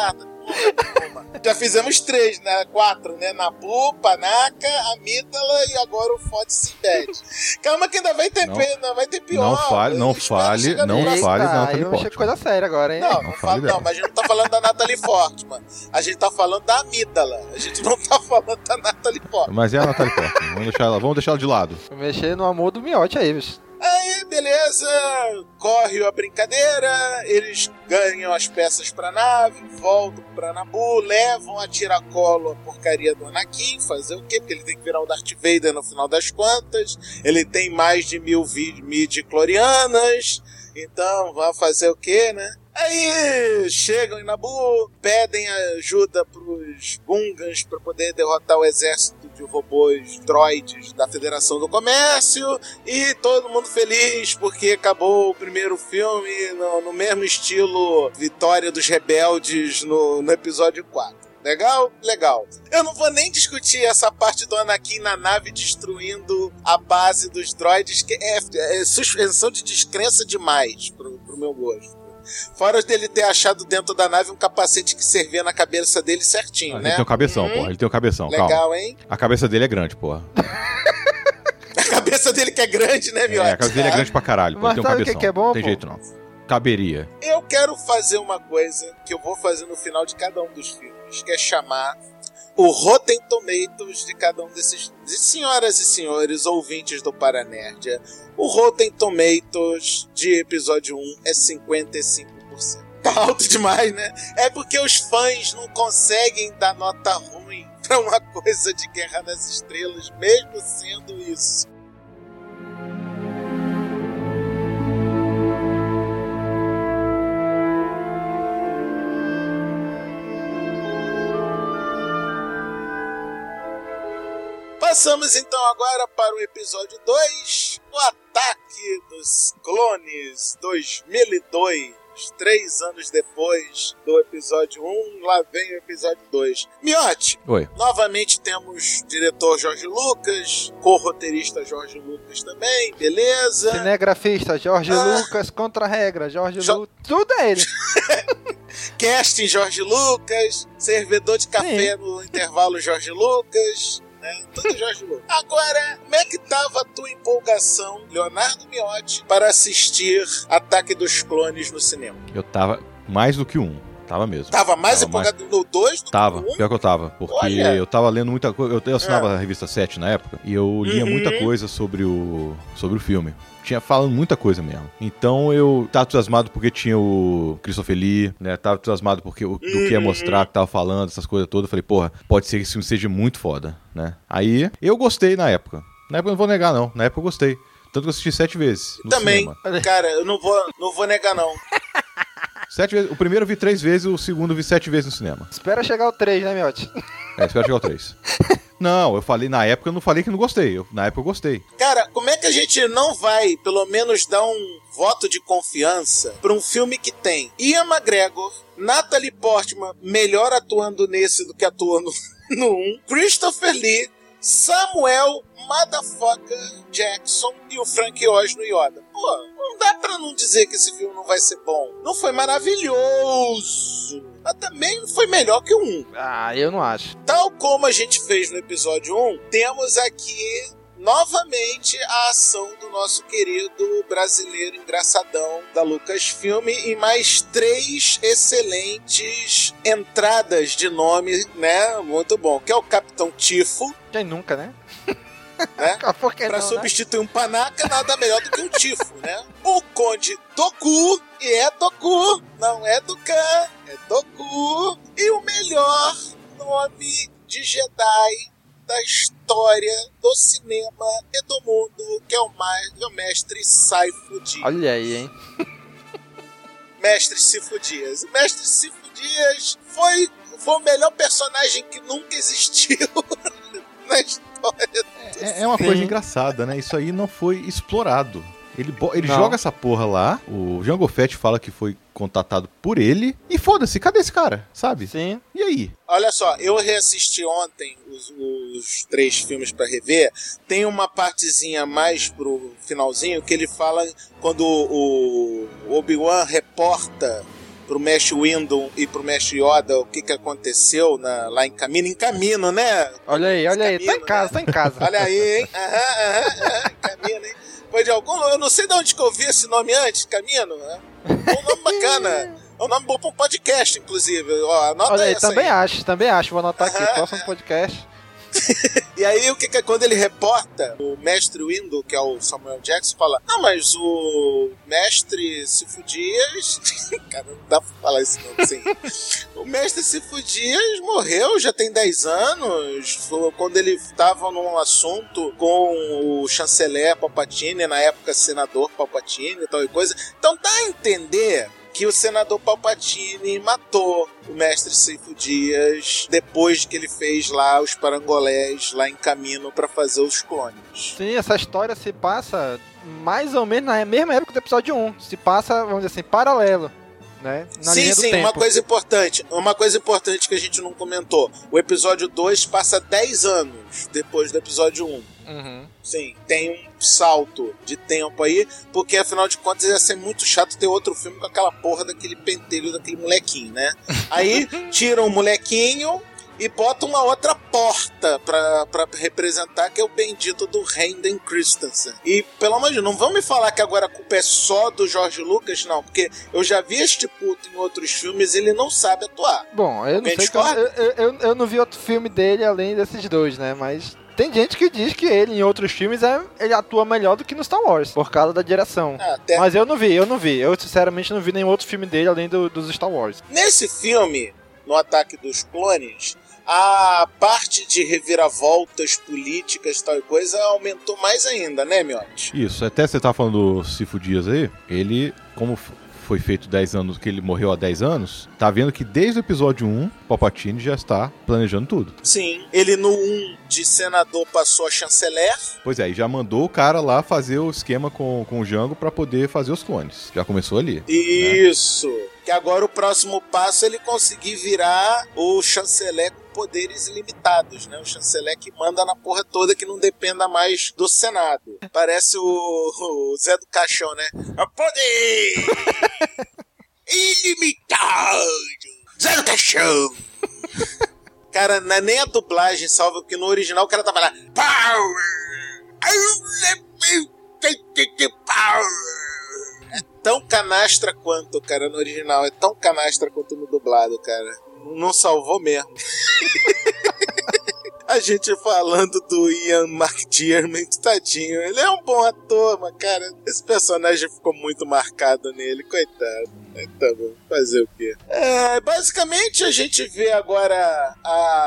Speaker 7: Já fizemos 3, né? 4, né? Nabu, Panaca, Amígdala e agora o Fode Sinbad. Calma que ainda vai ter, vai ter pior.
Speaker 8: Não fale da Natalie
Speaker 9: eu achei coisa séria agora, hein?
Speaker 7: Não, mas a gente não tá falando da Natalie Portman. A gente tá falando da Amígdala. A gente não tá falando da Natalie Portman.
Speaker 8: Mas é a Natalie Portman. Vamos deixar ela de lado.
Speaker 9: Vou mexer no amor do miote aí, bicho.
Speaker 7: Aí, beleza, corre a brincadeira, eles ganham as peças pra nave, voltam pra Nabu, levam a tiracolo a porcaria do Anakin, fazer o quê? Porque ele tem que virar o Darth Vader no final das contas, ele tem mais de 1000 midi-chlorianas, então vai fazer o quê, né? Aí chegam em Nabu, pedem ajuda pros Gungans pra poder derrotar o exército de robôs droids da Federação do Comércio, e todo mundo feliz porque acabou o primeiro filme no mesmo estilo Vitória dos Rebeldes no episódio 4. Legal? Legal. Eu não vou nem discutir essa parte do Anakin na nave destruindo a base dos droids, que é suspensão de descrença demais pro meu gosto. Fora dele ter achado dentro da nave um capacete que servia na cabeça dele certinho, né?
Speaker 8: Ele tem um cabeção, porra. Ele tem um cabeção,
Speaker 7: legal,
Speaker 8: calma.
Speaker 7: Hein?
Speaker 8: A cabeça dele é grande, porra.
Speaker 7: A cabeça dele que é grande, né, Miotti?
Speaker 8: A cabeça dele é grande pra caralho, pô. Ele tem um cabeção.
Speaker 9: Que é bom,
Speaker 8: não tem
Speaker 9: pô?
Speaker 8: jeito, não. Caberia.
Speaker 7: Eu quero fazer uma coisa que eu vou fazer no final de cada um dos filmes, que é chamar o Rotten Tomatoes de cada um desses filmes. E senhoras e senhores, ouvintes do Paranerdia, o Rotten Tomatoes de episódio 1 é 55%. Tá alto demais, né? É porque os fãs não conseguem dar nota ruim pra uma coisa de Guerra nas Estrelas, mesmo sendo isso. Passamos então agora para o episódio 2, o Ataque dos Clones 2002. 3 anos depois do episódio 1, lá vem o episódio 2. Miotti,
Speaker 8: oi.
Speaker 7: Novamente temos diretor Jorge Lucas, co-roteirista Jorge Lucas também, beleza?
Speaker 9: Cinegrafista Jorge Lucas, contra-regra Jorge Lucas, tudo é ele.
Speaker 7: Casting Jorge Lucas, servidor de café no intervalo Jorge Lucas. Tudo Jorge Lucas. Agora, como é que tava a tua empolgação, Leonardo Miotti, para assistir Ataque dos Clones no cinema?
Speaker 8: Eu tava mais do que um. Tava mesmo.
Speaker 7: Tava mais empolgado no 2 do
Speaker 8: tava,
Speaker 7: que no 1?
Speaker 8: Pior que eu tava. Porque eu tava lendo muita coisa. Eu assinava a revista 7 na época. E eu lia muita coisa sobre o filme. Tinha falando muita coisa mesmo. Então eu tava entusiasmado porque tinha o Christopher Lee, né? Tava entusiasmado porque do que ia mostrar, que tava falando, essas coisas todas. Eu falei, porra, pode ser que esse filme seja muito foda, né? Aí eu gostei na época. Na época eu não vou negar, não. Na época eu gostei. Tanto que eu assisti 7 vezes.
Speaker 7: Também.
Speaker 8: Cinema.
Speaker 7: Cara, eu não vou negar, não.
Speaker 8: 7 vezes. O primeiro eu vi 3 vezes, o segundo eu vi 7 vezes no cinema.
Speaker 9: Espera chegar o 3, né, Miotti?
Speaker 8: Espera chegar o 3. Não, eu falei, na época eu não falei que não gostei. Na época eu gostei.
Speaker 7: Cara, como é que a gente não vai, pelo menos, dar um voto de confiança pra um filme que tem Ian McGregor, Natalie Portman, melhor atuando nesse do que atuando no 1, Christopher Lee, Samuel Motherfucker Jackson e o Frank Oz no Yoda. Pô, não dá pra não dizer que esse filme não vai ser bom. Não foi maravilhoso, mas também não foi melhor que o 1.
Speaker 9: Ah, eu não acho.
Speaker 7: Tal como a gente fez no episódio 1, temos aqui novamente a ação do nosso querido brasileiro engraçadão da Lucasfilm e mais 3 excelentes entradas de nome, né? Muito bom. Que é o Capitão Tifo.
Speaker 9: Quem nunca, né?
Speaker 7: Né?
Speaker 9: Pra
Speaker 7: substituir um Panaca, nada melhor do que um Tifo, né? O Conde Dooku, e é Dooku, não é Dukan, é Dooku. E o melhor nome de Jedi da história do cinema e do mundo, que é o mestre Sifo Dyas.
Speaker 9: Olha aí, hein?
Speaker 7: Mestre Sifo Dyas. Mestre Sifo Dyas foi o melhor personagem que nunca existiu na história.
Speaker 8: É uma coisa engraçada, né? Isso aí não foi explorado. Ele joga essa porra lá, o Jango Fett fala que foi contatado por ele, e foda-se, cadê esse cara, sabe?
Speaker 9: Sim.
Speaker 8: E aí?
Speaker 7: Olha só, eu reassisti ontem os 3 filmes pra rever, tem uma partezinha mais pro finalzinho que ele fala quando o Obi-Wan reporta pro Mestre Windu e pro Mestre Yoda o que aconteceu lá em Camino. Em Camino, né?
Speaker 9: Olha aí,
Speaker 7: Camino,
Speaker 9: tá em casa, tá em casa.
Speaker 7: Olha aí, hein? Em Camino, hein? Foi de algum... Eu não sei de onde que eu vi esse nome antes, Camino, né? É um nome bacana. É um nome bom pra um podcast, inclusive. Ó, anota.
Speaker 9: Olha aí,
Speaker 7: essa
Speaker 9: também acho. Vou anotar aqui, próximo podcast.
Speaker 7: E aí, o que é quando ele reporta, o Mestre Windu, que é o Samuel Jackson, fala: não, mas o Mestre Sifudias... Cara, não dá pra falar isso não, assim. O Mestre Sifudias morreu, já tem 10 anos. Foi quando ele estava num assunto com o chanceler Palpatine, na época senador Palpatine e tal e coisa. Então dá a entender que o senador Palpatine matou o Mestre Sifudias depois que ele fez lá os parangolés lá em Camino pra fazer os clones.
Speaker 9: Sim, essa história se passa mais ou menos na mesma época do episódio 1. Se passa, vamos dizer assim, paralelo. Né?
Speaker 7: Sim, uma coisa importante que a gente não comentou. O episódio 2 passa 10 anos depois do episódio 1.
Speaker 9: Uhum.
Speaker 7: Sim, tem um salto de tempo aí, porque afinal de contas ia ser muito chato ter outro filme com aquela porra daquele pentelho daquele molequinho, né? Aí tiram o molequinho e botam uma outra porta pra representar, que é o bendito do Hayden Christensen. E, pelo amor de Deus, não vão me falar que agora a culpa é só do George Lucas, não, porque eu já vi este puto em outros filmes e ele não sabe atuar.
Speaker 9: Bom, eu não sei, eu não vi outro filme dele além desses dois, né, mas... Tem gente que diz que ele, em outros filmes, ele atua melhor do que no Star Wars, por causa da direção. Mas eu não vi. Eu, sinceramente, não vi nenhum outro filme dele além dos Star Wars.
Speaker 7: Nesse filme, no Ataque dos Clones, a parte de reviravoltas políticas e tal e coisa aumentou mais ainda, né, Miotti?
Speaker 8: Isso, até você tá falando do Sifudias aí, ele, como foi feito 10 anos, que ele morreu há 10 anos, tá vendo que desde o episódio 1, Palpatine já está planejando tudo.
Speaker 7: Sim, ele no 1 de senador passou a chanceler.
Speaker 8: Pois é, e já mandou o cara lá fazer o esquema com o Jango pra poder fazer os clones. Já começou ali.
Speaker 7: Isso. Né? Que agora o próximo passo é ele conseguir virar o chanceler com poderes ilimitados, né? O chanceler que manda na porra toda, que não dependa mais do Senado. Parece o Zé do Caixão, né? Poder ilimitado! Zé do Caixão! Cara, não é nem a dublagem salva, porque no original o cara tava lá: Power! Power! É tão canastra quanto, cara, no original. É tão canastra quanto no dublado, cara. Não salvou mesmo. A gente falando do Ian McDiarmid, tadinho. Ele é um bom ator, mas, cara, esse personagem ficou muito marcado nele. Coitado. Tá bom, fazer o quê? Basicamente, a gente vê agora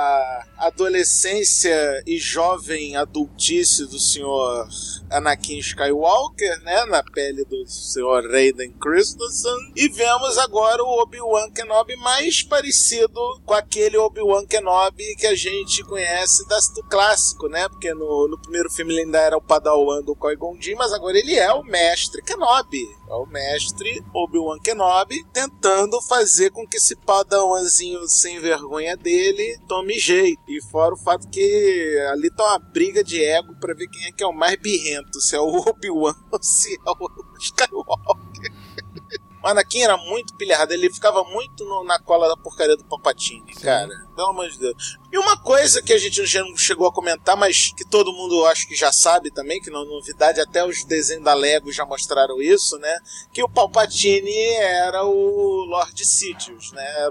Speaker 7: a adolescência e jovem adultice do senhor Anakin Skywalker, né? Na pele do senhor Hayden Christensen. E vemos agora o Obi-Wan Kenobi mais parecido com aquele Obi-Wan Kenobi que a gente conhece do clássico, né? Porque no primeiro filme ele ainda era o Padawan do Qui-Gon Jinn, mas agora ele é o mestre Kenobi. É o mestre Obi-Wan Kenobi tentando fazer com que esse padawanzinho sem vergonha dele tome jeito. E fora o fato que ali tá uma briga de ego pra ver quem é que é o mais birrento, se é o Obi-Wan ou se é o Skywalker. O Anakin era muito pilhado, ele ficava muito na cola da porcaria do Palpatine, cara. Pelo amor de Deus. E uma coisa que a gente não chegou a comentar, mas que todo mundo acho que já sabe também, que não é novidade, até os desenhos da Lego já mostraram isso, né? Que o Palpatine era o Lord Sidious, né? Era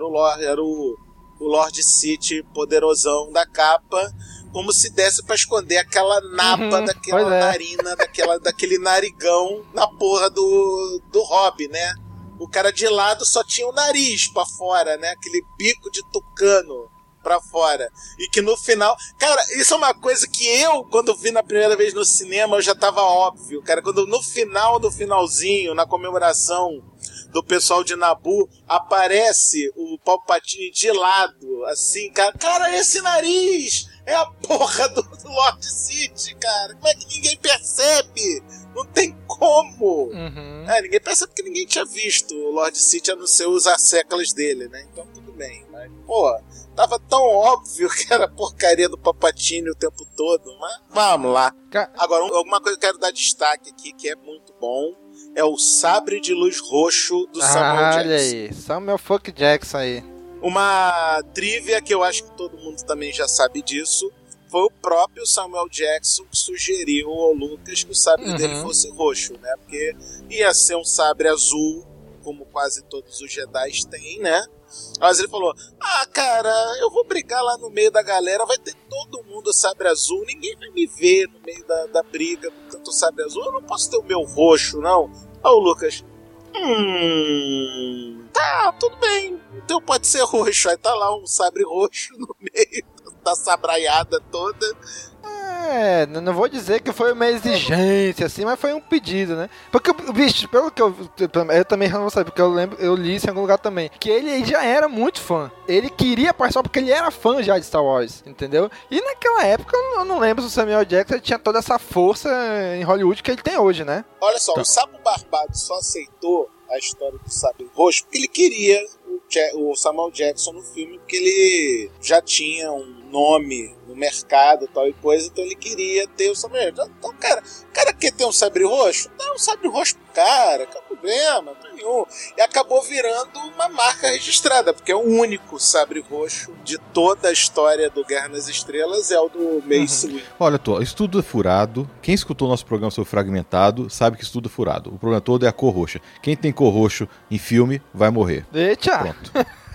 Speaker 7: o Lord Sith poderosão da capa, como se desse pra esconder aquela napa daquela narina, daquele narigão na porra do Hobbit, né? O cara de lado só tinha o nariz pra fora, né? Aquele bico de tucano pra fora. E que no final... Cara, isso é uma coisa que eu, quando vi na primeira vez no cinema, eu já tava óbvio, cara. Quando no final do finalzinho, na comemoração do pessoal de Naboo, aparece o Palpatine de lado, assim, cara. Cara, esse nariz é a porra do Lord Sith, cara. Como é que ninguém percebe? Não tem como. Ninguém percebe porque ninguém tinha visto o Lord Sith, a não ser os séculos dele, né? Então tudo bem. Mas, pô, tava tão óbvio que era porcaria do Palpatine o tempo todo, mas vamos lá. Agora, alguma coisa que eu quero dar destaque aqui, que é muito bom, é o sabre de luz roxo do Samuel Jackson.
Speaker 9: Olha aí, Samuel Fuck Jackson aí.
Speaker 7: Uma trivia que eu acho que todo mundo também já sabe disso, foi o próprio Samuel Jackson que sugeriu ao Lucas que o sabre dele fosse roxo, né? Porque ia ser um sabre azul, como quase todos os Jedi têm, né? Mas ele falou, cara, eu vou brigar lá no meio da galera, vai ter todo mundo sabre azul, ninguém vai me ver no meio da briga com tanto sabre azul, eu não posso ter o meu roxo, não. Aí o Lucas, tá, tudo bem, então pode ser roxo. Aí tá lá um sabre roxo no meio da sabraiada toda.
Speaker 9: Não vou dizer que foi uma exigência, assim, mas foi um pedido, né? Porque, bicho, pelo que eu também não vou saber, porque eu li isso em algum lugar também, que ele já era muito fã. Ele queria participar porque ele era fã já de Star Wars, entendeu? E naquela época, eu não lembro se o Samuel Jackson tinha toda essa força em Hollywood que ele tem hoje, né?
Speaker 7: Olha só, o Sapo Barbado só aceitou a história do sabre roxo porque ele queria o Samuel Jackson no filme, porque ele já tinha um nome no mercado, tal e coisa, então ele queria ter o sabre roxo. Então, o cara quer ter um sabre roxo? Dá um sabre roxo pro cara, que é o problema, não tem nenhum. E acabou virando uma marca registrada, porque é o único sabre roxo de toda a história do Guerra nas Estrelas, é o do Mace Windu.
Speaker 8: Olha, isso tudo é furado. Quem escutou nosso programa sobre Fragmentado sabe que isso tudo é furado. O problema todo é a cor roxa. Quem tem cor roxo em filme vai morrer.
Speaker 9: Eita!
Speaker 8: Pronto.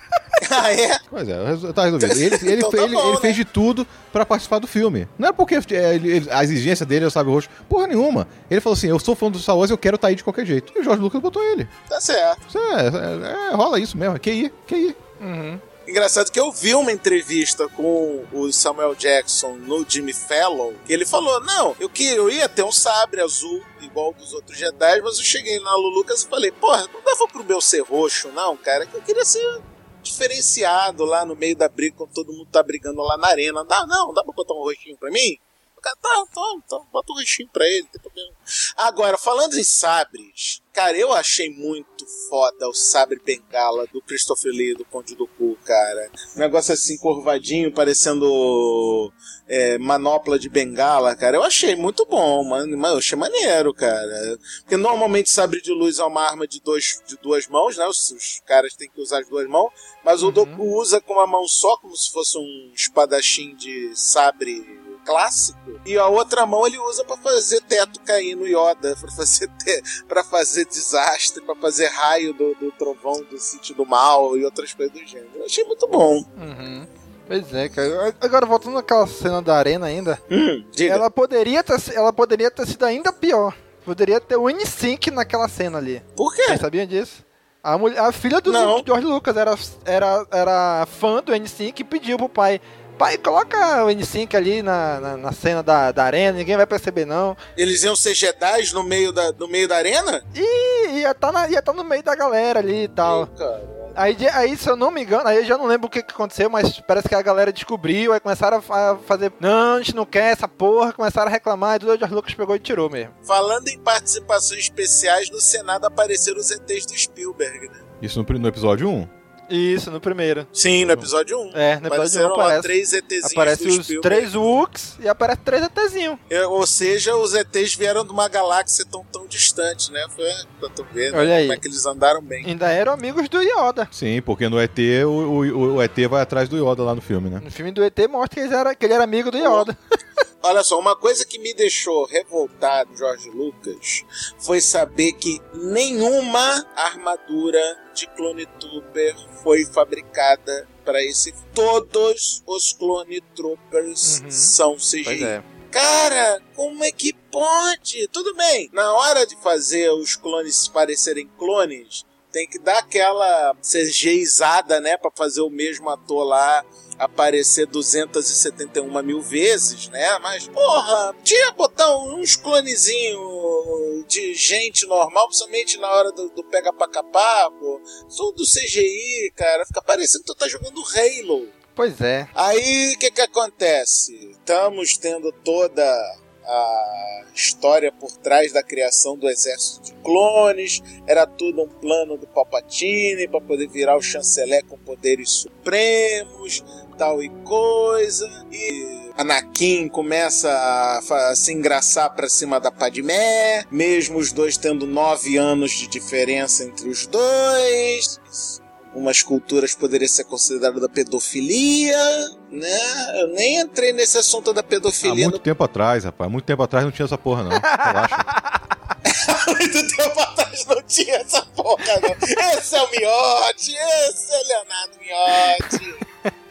Speaker 7: É?
Speaker 8: Pois é, tá resolvido. Ele fez de tudo pra participar do filme. Não é porque a exigência dele é o sabre roxo. Porra nenhuma. Ele falou assim, eu sou fã do Star Wars e eu quero estar aí de qualquer jeito. E o George Lucas botou ele.
Speaker 7: Tá certo.
Speaker 8: Rola isso mesmo. QI.
Speaker 7: Engraçado que eu vi uma entrevista com o Samuel Jackson no Jimmy Fallon, que ele falou, não, eu ia ter um sabre azul igual dos outros Jedi, mas eu cheguei lá no Lucas e falei, porra, não dava pro meu ser roxo não, cara, que eu queria ser diferenciado lá no meio da briga, quando todo mundo tá brigando lá na arena. Não dá pra botar um roxinho pra mim? O cara, tá, bota um roxinho pra ele, não tem problema. Agora, falando em sabres, cara, eu achei muito foda o sabre bengala do Christopher Lee, do Conde Dooku, cara. Um negócio assim, curvadinho, parecendo manopla de bengala, cara. Eu achei muito bom, mano. Eu achei maneiro, cara. Porque normalmente sabre de luz é uma arma de duas mãos, né? Os caras têm que usar as duas mãos. Mas o Dooku usa com uma mão só, como se fosse um espadachim de sabre clássico, e a outra mão ele usa pra fazer teto cair no Yoda, pra fazer desastre, pra fazer raio do trovão do sítio do mal e outras coisas do gênero. Eu achei muito bom.
Speaker 9: Pois é, cara. Agora, voltando naquela cena da arena ainda,
Speaker 7: diga.
Speaker 9: ela poderia ter sido ainda pior. Poderia ter o N-Sync naquela cena ali.
Speaker 7: Por quê?
Speaker 9: Vocês sabiam disso? A filha do George Lucas era fã do N-Sync e pediu pro pai, coloca o N-Sync ali na cena da arena, ninguém vai perceber não.
Speaker 7: Eles iam ser Jedis no meio da arena?
Speaker 9: Ia tá no meio da galera ali e tal. Aí, se eu não me engano, aí eu já não lembro o que aconteceu, mas parece que a galera descobriu, aí começaram a fazer, não, a gente não quer essa porra, começaram a reclamar, e o George Lucas pegou e tirou mesmo.
Speaker 7: Falando em participações especiais, no Senado apareceram os ETs do Spielberg, né?
Speaker 8: Isso no episódio 1?
Speaker 9: Isso, no primeiro.
Speaker 7: Sim, no episódio 1.
Speaker 9: No episódio 1 aparece.
Speaker 7: 3 ETzinhos
Speaker 9: aparece
Speaker 7: do
Speaker 9: os
Speaker 7: Spielberg.
Speaker 9: 3 Wooks e aparece 3 ETzinhos.
Speaker 7: Ou seja, os ETs vieram de uma galáxia tão distante, né? Foi pra tu ver,
Speaker 9: olha aí.
Speaker 7: Como é que eles andaram bem.
Speaker 9: Ainda eram amigos do Yoda.
Speaker 8: Sim, porque no ET, o ET vai atrás do Yoda lá no filme, né?
Speaker 9: No filme do ET mostra que ele era amigo do Yoda.
Speaker 7: Olha só, uma coisa que me deixou revoltado, George Lucas, foi saber que nenhuma armadura de Clone Trooper foi fabricada para esse. Todos os Clone Troopers são CGI.
Speaker 9: Pois é.
Speaker 7: Cara, como é que pode? Tudo bem, na hora de fazer os clones parecerem clones, tem que dar aquela CGizada, né, pra fazer o mesmo ator lá aparecer 271 mil vezes, né? Mas, porra, tinha botar uns clonezinhos de gente normal, principalmente na hora do pega pra capar, pô. Tudo CGI, cara. Fica parecendo que tu tá jogando Halo.
Speaker 9: Pois é.
Speaker 7: Aí, o que acontece? Estamos tendo toda a história por trás da criação do exército de clones, era tudo um plano do Palpatine para poder virar o chanceler com poderes supremos, tal e coisa, e Anakin começa a se engraçar pra cima da Padmé, mesmo os dois tendo 9 anos de diferença entre os dois. Umas culturas poderia ser considerada pedofilia, né? Eu nem entrei nesse assunto da pedofilia.
Speaker 8: Há muito tempo atrás, rapaz. Muito tempo atrás não tinha essa porra, não. Relaxa.
Speaker 7: Muito tempo atrás não tinha essa porra, não. Esse é o Miotti, esse é Leonardo Miotti.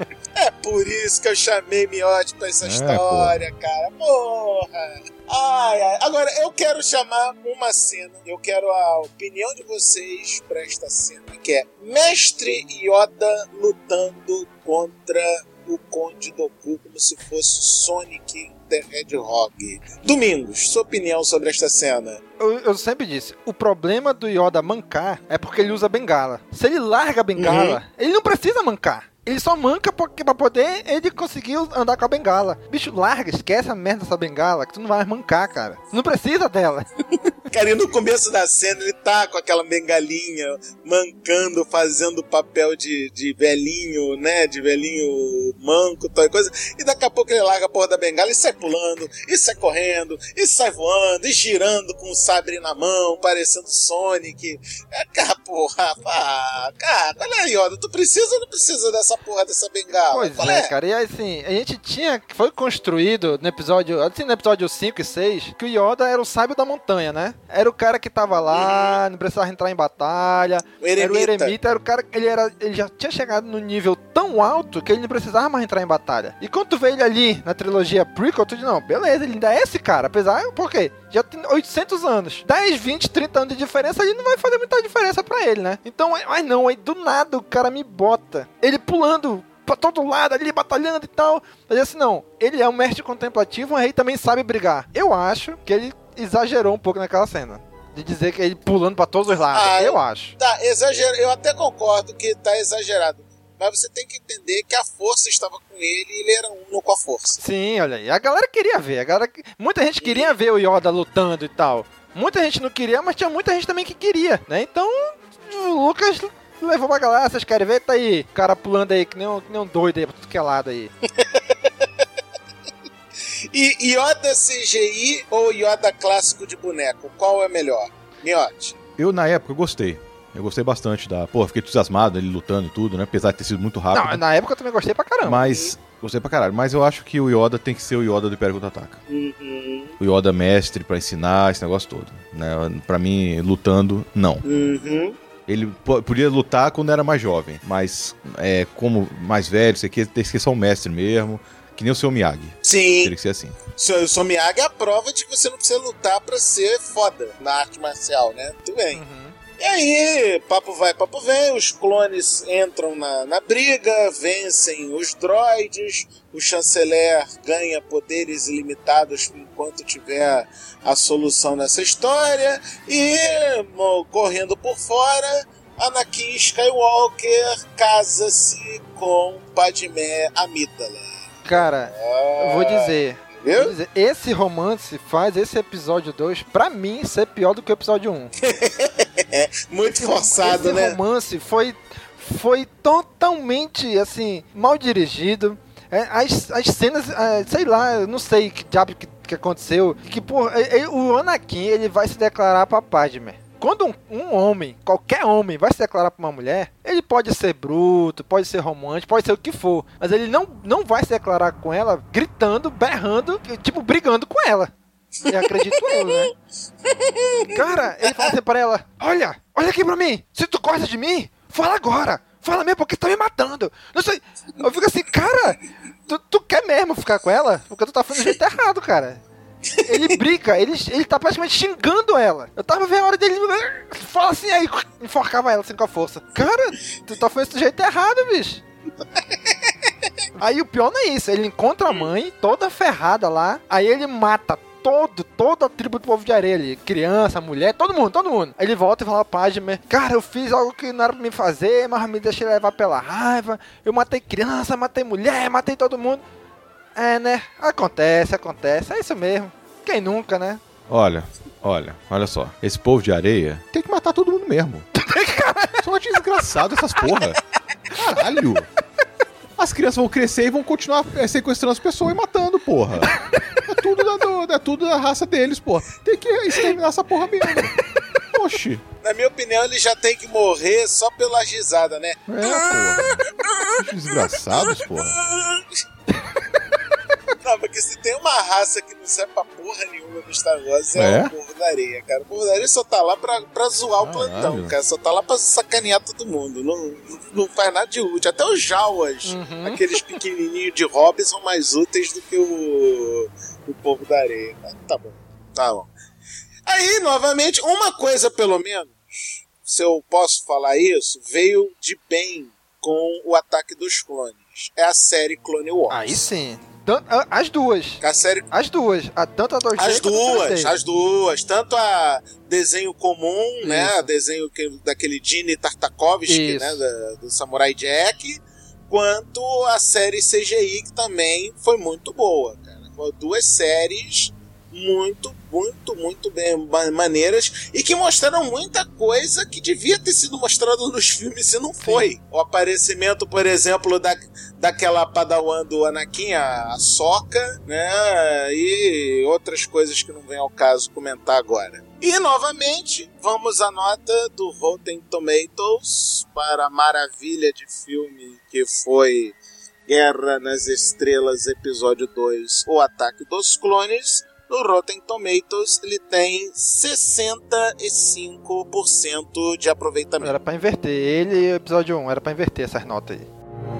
Speaker 7: É por isso que eu chamei Miotti pra essa história, cara. Porra. Ai. Agora, eu quero chamar uma cena, eu quero a opinião de vocês pra esta cena, que é Mestre Yoda lutando contra o Conde Dooku como se fosse Sonic the Hedgehog. Domingos, sua opinião sobre esta cena?
Speaker 9: Eu sempre disse, o problema do Yoda mancar é porque ele usa bengala. Se ele larga a bengala, ele não precisa mancar. Ele só manca pra poder ele conseguir andar com a bengala. Bicho, larga, esquece a merda dessa bengala, que tu não vai mancar, cara. Tu não precisa dela.
Speaker 7: Cara, e no começo da cena ele tá com aquela bengalinha, mancando, fazendo papel de velhinho, né? De velhinho manco, tal coisa. E daqui a pouco ele larga a porra da bengala e sai pulando, e sai correndo, e sai voando, e girando com o sabre na mão, parecendo Sonic. Cara, porra, cara, olha aí, Yoda, tu precisa ou não precisa dessa porra dessa bengala?
Speaker 9: Pois é, cara, e assim, a gente foi construído no episódio, assim, no episódio 5 e 6, que o Yoda era o sábio da montanha, né? Era o cara que tava lá, não precisava entrar em batalha. Era o eremita, era o cara que ele já tinha chegado num nível tão alto que ele não precisava mais entrar em batalha. E quando tu vê ele ali na trilogia prequel, tu diz, não, beleza, ele ainda é esse cara, apesar, por quê? Já tem 800 anos. 10, 20, 30 anos de diferença, ali não vai fazer muita diferença pra ele, né? Então, mas não, aí do nada o cara me bota. Ele pulando pra todo lado ali, batalhando e tal. Mas assim, não, ele é um mestre contemplativo, mas ele também sabe brigar. Eu acho que ele exagerou um pouco naquela cena. De dizer que ele pulando pra todos os lados. Eu acho.
Speaker 7: Tá, exagero. Eu até concordo que tá exagerado. Mas você tem que entender que a força estava com ele e ele era uno com a força.
Speaker 9: Sim, olha aí. A galera queria ver. Muita gente queria ver o Yoda lutando e tal. Muita gente não queria, mas tinha muita gente também que queria, né? Então, o Lucas levou pra galera. Vocês querem ver? Tá aí, o cara pulando aí, que nem um doido aí, pra tudo que é lado aí.
Speaker 7: E Yoda CGI ou Yoda clássico de boneco? Qual é melhor? Miotti.
Speaker 8: Eu, na época, gostei. Eu gostei bastante da... Pô, fiquei entusiasmado ele lutando e tudo, né? Apesar de ter sido muito rápido.
Speaker 9: Não, na época eu também gostei pra caramba.
Speaker 8: Mas... Gostei pra caralho. Mas eu acho que o Yoda tem que ser o Yoda do Império Contra-Ataca. O Yoda mestre pra ensinar esse negócio todo. Né? Pra mim, lutando, não. Ele podia lutar quando era mais jovem. Mas, como mais velho, você tem que ser só um mestre mesmo. Que nem o seu Miyagi.
Speaker 7: Sim.
Speaker 8: Teria que ser assim.
Speaker 7: O seu Miyagi é a prova de que você não precisa lutar pra ser foda na arte marcial, né? Tudo bem. E aí, papo vai, papo vem, os clones entram na briga, vencem os droides, o chanceler ganha poderes ilimitados enquanto tiver a solução nessa história, e correndo por fora, Anakin Skywalker casa-se com Padmé Amidala.
Speaker 9: Cara, eu vou dizer, esse romance faz esse episódio 2, pra mim, ser pior do que o episódio 1.
Speaker 7: Muito forçado, né? Esse
Speaker 9: romance foi totalmente, assim, mal dirigido. As cenas, sei lá, eu não sei que diabo que aconteceu. Que, porra, o Anakin, ele vai se declarar pra Padmé. Quando um homem, qualquer homem, vai se declarar pra uma mulher, ele pode ser bruto, pode ser romântico, pode ser o que for, mas ele não vai se declarar com ela gritando, berrando, tipo, brigando com ela. Eu acredito eu, né? Cara, ele fala assim pra ela, olha aqui pra mim, se tu gosta de mim, fala agora, fala mesmo, porque tu tá me matando. Não sei, eu fico assim, cara, tu quer mesmo ficar com ela? Porque tu tá fazendo do jeito errado, cara. Ele brinca, ele tá praticamente xingando ela. Eu tava vendo a hora dele falar assim, aí enforcava ela assim com a força. Cara, tu tá fazendo do jeito errado, bicho. Aí o pior não é isso, ele encontra a mãe toda ferrada lá, aí ele mata toda a tribo do povo de areia ali, criança, mulher, todo mundo. Aí ele volta e fala pra Padmé, cara, eu fiz algo que não era pra me fazer, mas me deixei levar pela raiva, eu matei criança, matei mulher, matei todo mundo. Né? Acontece, é isso mesmo. Quem nunca, né?
Speaker 8: Olha só. Esse povo de areia tem que matar todo mundo mesmo. São desgraçados essas porra. Caralho. As crianças vão crescer e vão continuar sequestrando as pessoas e matando, porra. É tudo da raça deles, porra. Tem que exterminar essa porra mesmo. Oxi.
Speaker 7: Na minha opinião, ele já tem que morrer só pela risada, né?
Speaker 8: Porra. Desgraçados, porra.
Speaker 7: Não, porque se tem uma raça que não serve pra porra nenhuma no Star Wars é o Povo da Areia, cara. O Povo da Areia só tá lá pra zoar o plantão, cara. Só tá lá pra sacanear todo mundo. Não faz nada de útil. Até os Jawas, aqueles pequenininhos de hobby, são mais úteis do que o Povo da Areia. Mas tá bom. Aí, novamente, uma coisa pelo menos, se eu posso falar isso, veio de bem com o Ataque dos Clones. É a série Clone Wars.
Speaker 9: Aí sim. As duas.
Speaker 7: A série...
Speaker 9: As duas. Tanto a 2D
Speaker 7: As duas. Tanto a desenho comum, né? A desenho daquele Gene Tartakovsky, né? Do Samurai Jack. Quanto a série CGI, que também foi muito boa, cara. Foram duas séries muito bem maneiras e que mostraram muita coisa que devia ter sido mostrada nos filmes e não foi. Sim. O aparecimento, por exemplo, daquela padawan do Anakin, a Sokka, né, e outras coisas que não vem ao caso comentar agora. E, novamente, vamos à nota do Rotten Tomatoes para a maravilha de filme que foi Guerra nas Estrelas, episódio 2, O Ataque dos Clones. No Rotten Tomatoes, ele tem 65% de aproveitamento.
Speaker 9: Era pra inverter. Ele e o episódio 1, era pra inverter essas notas aí.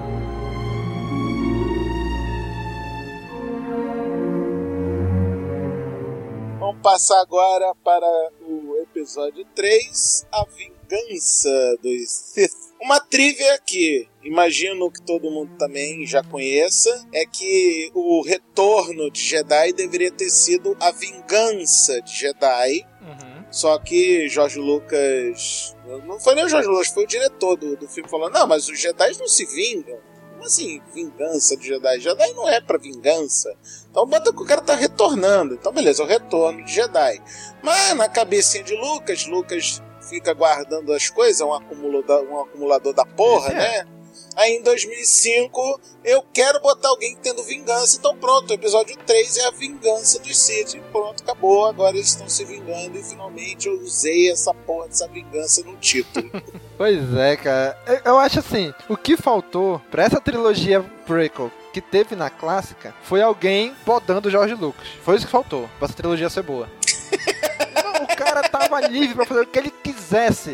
Speaker 7: Vamos passar agora para o episódio 3, A Vingança dos Sith. Uma trivia que imagino que todo mundo também já conheça é que o retorno de Jedi deveria ter sido A Vingança de Jedi. Só que George Lucas... Não foi nem o George Lucas, foi o diretor do filme falando: não, mas os Jedi não se vingam. Como assim, vingança de Jedi? Jedi não é pra vingança. Então bota que o cara tá retornando. Então beleza, o retorno de Jedi. Mas na cabecinha de Lucas fica guardando as coisas, um acumulador da porra, né? Aí em 2005 eu quero botar alguém tendo vingança. Então pronto, o episódio 3 é a vingança dos Sith. Pronto, acabou, agora eles estão se vingando. E finalmente eu usei essa porra dessa vingança no título.
Speaker 9: Pois é, cara. Eu acho assim, o que faltou pra essa trilogia prequel que teve na clássica foi alguém podando o George Lucas. Foi isso que faltou pra essa trilogia ser boa. Não, o cara tava livre pra fazer o que ele quisesse.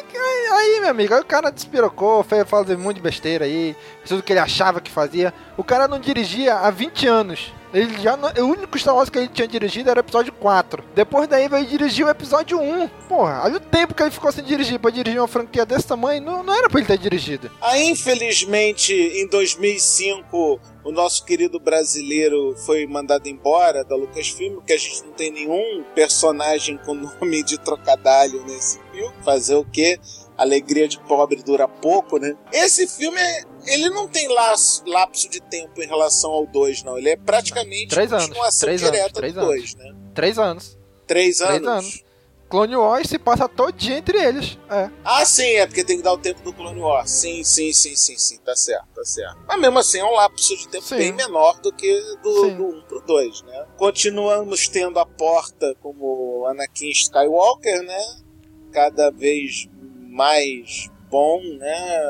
Speaker 9: Aí, meu amigo, aí o cara despirocou, fez um monte de besteira aí, tudo que ele achava que fazia. O cara não dirigia há 20 anos. Ele já não, o único Star Wars que ele tinha dirigido era o episódio 4. Depois daí veio dirigir o episódio 1. Porra, olha o tempo que ele ficou sem dirigir. Pra dirigir uma franquia desse tamanho, não era pra ele ter dirigido.
Speaker 7: Aí, infelizmente, em 2005, o nosso querido brasileiro foi mandado embora da Lucasfilm, porque a gente não tem nenhum personagem com nome de trocadilho nesse filme. Fazer o quê? Alegria de pobre dura pouco, né? Esse filme, ele não tem lapso de tempo em relação ao 2, não. Ele é praticamente continuação direta do 2, né?
Speaker 9: 3 anos.
Speaker 7: 3 anos?
Speaker 9: Clone Wars se passa todinho entre eles. É.
Speaker 7: Ah, sim, é porque tem que dar o tempo do Clone Wars. Sim. Tá certo. Mas mesmo assim, é um lapso de tempo bem menor do que do 1 pro 2, né? Continuamos tendo a Porta como Anakin Skywalker, né? Cada vez mais bom, né?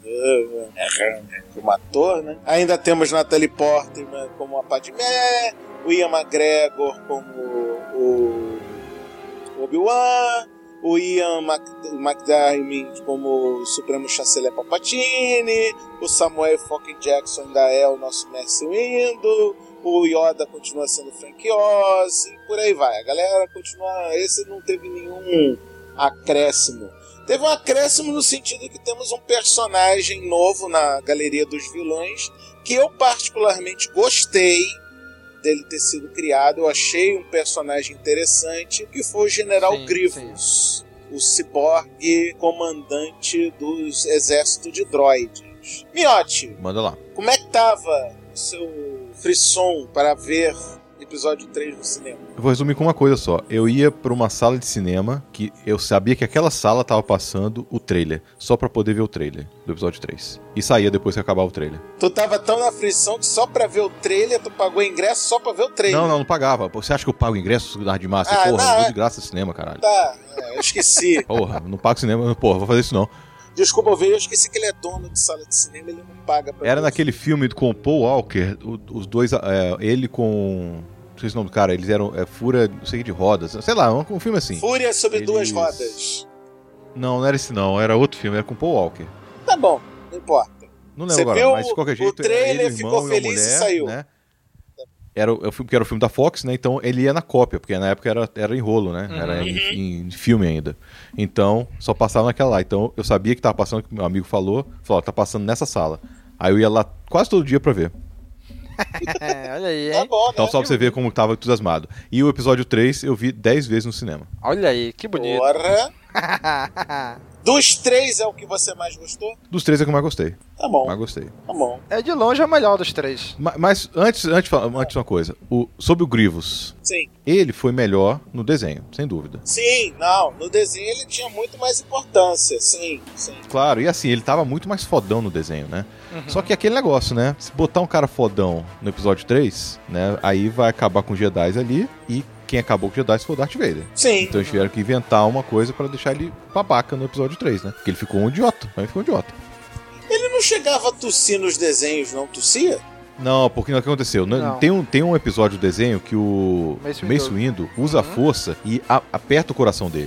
Speaker 7: Como ator, né? Ainda temos Natalie Portman como a Padmé, o Ian McGregor como o Obi-Wan, o Ian McDiarmid como o Supremo Chanceler Palpatine, o Samuel fucking Jackson ainda é o nosso Mace Windu, o Yoda continua sendo Frank Oz, e por aí vai. A galera continua... Esse não teve nenhum acréscimo. Teve um acréscimo no sentido que temos um personagem novo na galeria dos vilões, que eu particularmente gostei dele ter sido criado. Eu achei um personagem interessante, que foi o General Grievous, o ciborgue comandante dos exércitos de droids. Miotti,
Speaker 8: manda lá.
Speaker 7: Como é que tava o seu frisson para ver episódio 3 no cinema?
Speaker 8: Eu vou resumir com uma coisa só. Eu ia pra uma sala de cinema que eu sabia que aquela sala tava passando o trailer, só pra poder ver o trailer do episódio 3. E saía depois que acabar o trailer.
Speaker 7: Tu tava tão na aflição que só pra ver o trailer, tu pagou ingresso só pra ver o trailer.
Speaker 8: Não pagava. Você acha que eu pago ingresso da de massa? Porra,
Speaker 7: não,
Speaker 8: eu vou de graça no cinema, caralho.
Speaker 7: Tá, eu esqueci.
Speaker 8: Porra, não pago cinema. Porra, vou fazer isso não.
Speaker 7: Desculpa, eu esqueci que ele é dono de sala de cinema, ele não paga pra
Speaker 8: Era
Speaker 7: ver.
Speaker 8: naquele filme com o Paul Walker, os dois, ele com... Não sei se o nome do cara, eles eram Fúria, não sei de rodas, sei lá, um filme assim.
Speaker 7: Fúria sobre duas rodas.
Speaker 8: Não era esse não, era outro filme, era com o Paul Walker.
Speaker 7: Tá bom, não importa.
Speaker 8: Não lembro agora, mas de qualquer jeito,
Speaker 7: o trailer,
Speaker 8: ele, o irmão
Speaker 7: ficou
Speaker 8: e
Speaker 7: feliz
Speaker 8: mulher,
Speaker 7: e saiu.
Speaker 8: Né? Era o filme que era o filme da Fox, né? Então ele ia na cópia, porque na época era em rolo, né? Era em filme ainda. Então só passava naquela lá. Então eu sabia que tava passando, que meu amigo falou, tá passando nessa sala. Aí eu ia lá quase todo dia pra ver.
Speaker 9: Olha aí, hein?
Speaker 7: Tá bom, né?
Speaker 8: Então só pra você ver como tava entusiasmado. E o episódio 3 eu vi 10 vezes no cinema.
Speaker 9: Olha aí, que bonito.
Speaker 7: Porra. Dos 3 é o que você mais gostou?
Speaker 8: Dos 3 é que eu mais gostei.
Speaker 7: Tá bom.
Speaker 8: Mais gostei.
Speaker 7: Tá bom.
Speaker 9: É de longe o melhor dos 3.
Speaker 8: Mas antes uma coisa. Sobre o Grievous.
Speaker 7: Sim.
Speaker 8: Ele foi melhor no desenho, sem dúvida.
Speaker 7: Sim, não. No desenho ele tinha muito mais importância. Sim.
Speaker 8: Claro, e assim, ele tava muito mais fodão no desenho, né? Só que aquele negócio, né? Se botar um cara fodão no episódio 3, né? Aí vai acabar com os Jedi ali e quem acabou com os Jedi foi o Darth Vader.
Speaker 7: Sim.
Speaker 8: Então eles tiveram que inventar uma coisa pra deixar ele babaca no episódio 3, né? Porque ele ficou um idiota. Ele ficou um idiota.
Speaker 7: Ele não chegava a tossir nos desenhos, não tossia?
Speaker 8: Não, porque o que aconteceu?
Speaker 9: Não.
Speaker 8: Tem um episódio do desenho que o Mace Windu usa a força e aperta o coração dele.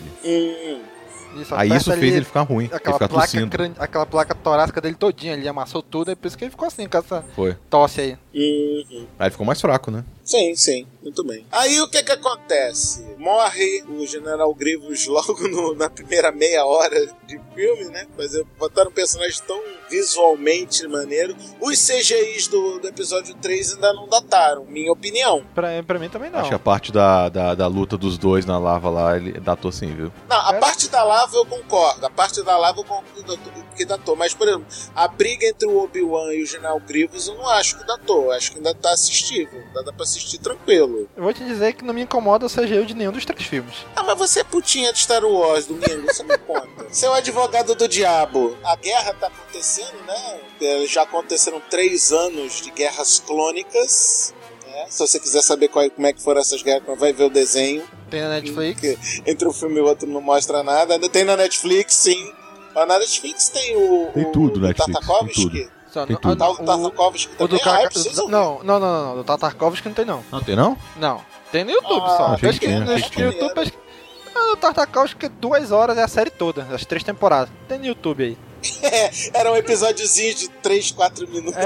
Speaker 9: Isso,
Speaker 8: Aí isso
Speaker 9: aperta
Speaker 8: fez ele ficar ruim. Ele ficar tossindo.
Speaker 9: Aquela placa torácica dele todinha, ele amassou tudo, é por isso que ele ficou assim, com essa
Speaker 8: Foi.
Speaker 9: tosse aí.
Speaker 8: Aí ele ficou mais fraco, né?
Speaker 7: Sim, muito bem. Aí o que acontece? Morre o General Grievous logo na primeira meia hora de filme, né? Botaram um personagem tão visualmente maneiro. Os CGIs do episódio 3 ainda não dataram, minha opinião.
Speaker 9: Pra mim também não.
Speaker 8: Acho que a parte da luta dos dois na lava lá, ele datou sim, viu?
Speaker 7: Não, a parte da lava eu concordo. A parte da lava eu concordo que datou. Mas, por exemplo, a briga entre o Obi-Wan e o General Grievous eu não acho que datou. Eu acho que ainda tá assistível. Ainda dá pra assistir tranquilo.
Speaker 9: Eu vou te dizer que não me incomoda o CGI de nenhum dos 3 filmes.
Speaker 7: Ah, mas você é putinha de Star Wars, domingo, você me conta. Você é o advogado do diabo. A guerra tá acontecendo, né? Já aconteceram 3 anos de guerras clônicas. Né? Se você quiser saber como é que foram essas guerras, vai ver o desenho.
Speaker 9: Tem na Netflix?
Speaker 7: Entre um filme e o outro não mostra nada. Ainda tem na Netflix, sim. Mas na Netflix tem
Speaker 8: Tem tudo na Netflix.
Speaker 7: Tartakovsky.
Speaker 8: Tem tudo.
Speaker 7: O Tartakovsky
Speaker 9: O do
Speaker 7: também.
Speaker 9: Não. Do Tartakovsky não tem, não.
Speaker 8: Não tem, não?
Speaker 9: Não. Tem no YouTube só.
Speaker 8: achei que tinha,
Speaker 9: No
Speaker 8: achei que tinha.
Speaker 9: YouTube, o Tartakovsky 2 horas é a série toda, as 3 temporadas. Tem no YouTube aí.
Speaker 7: Era um episódiozinho de 3, 4 minutos.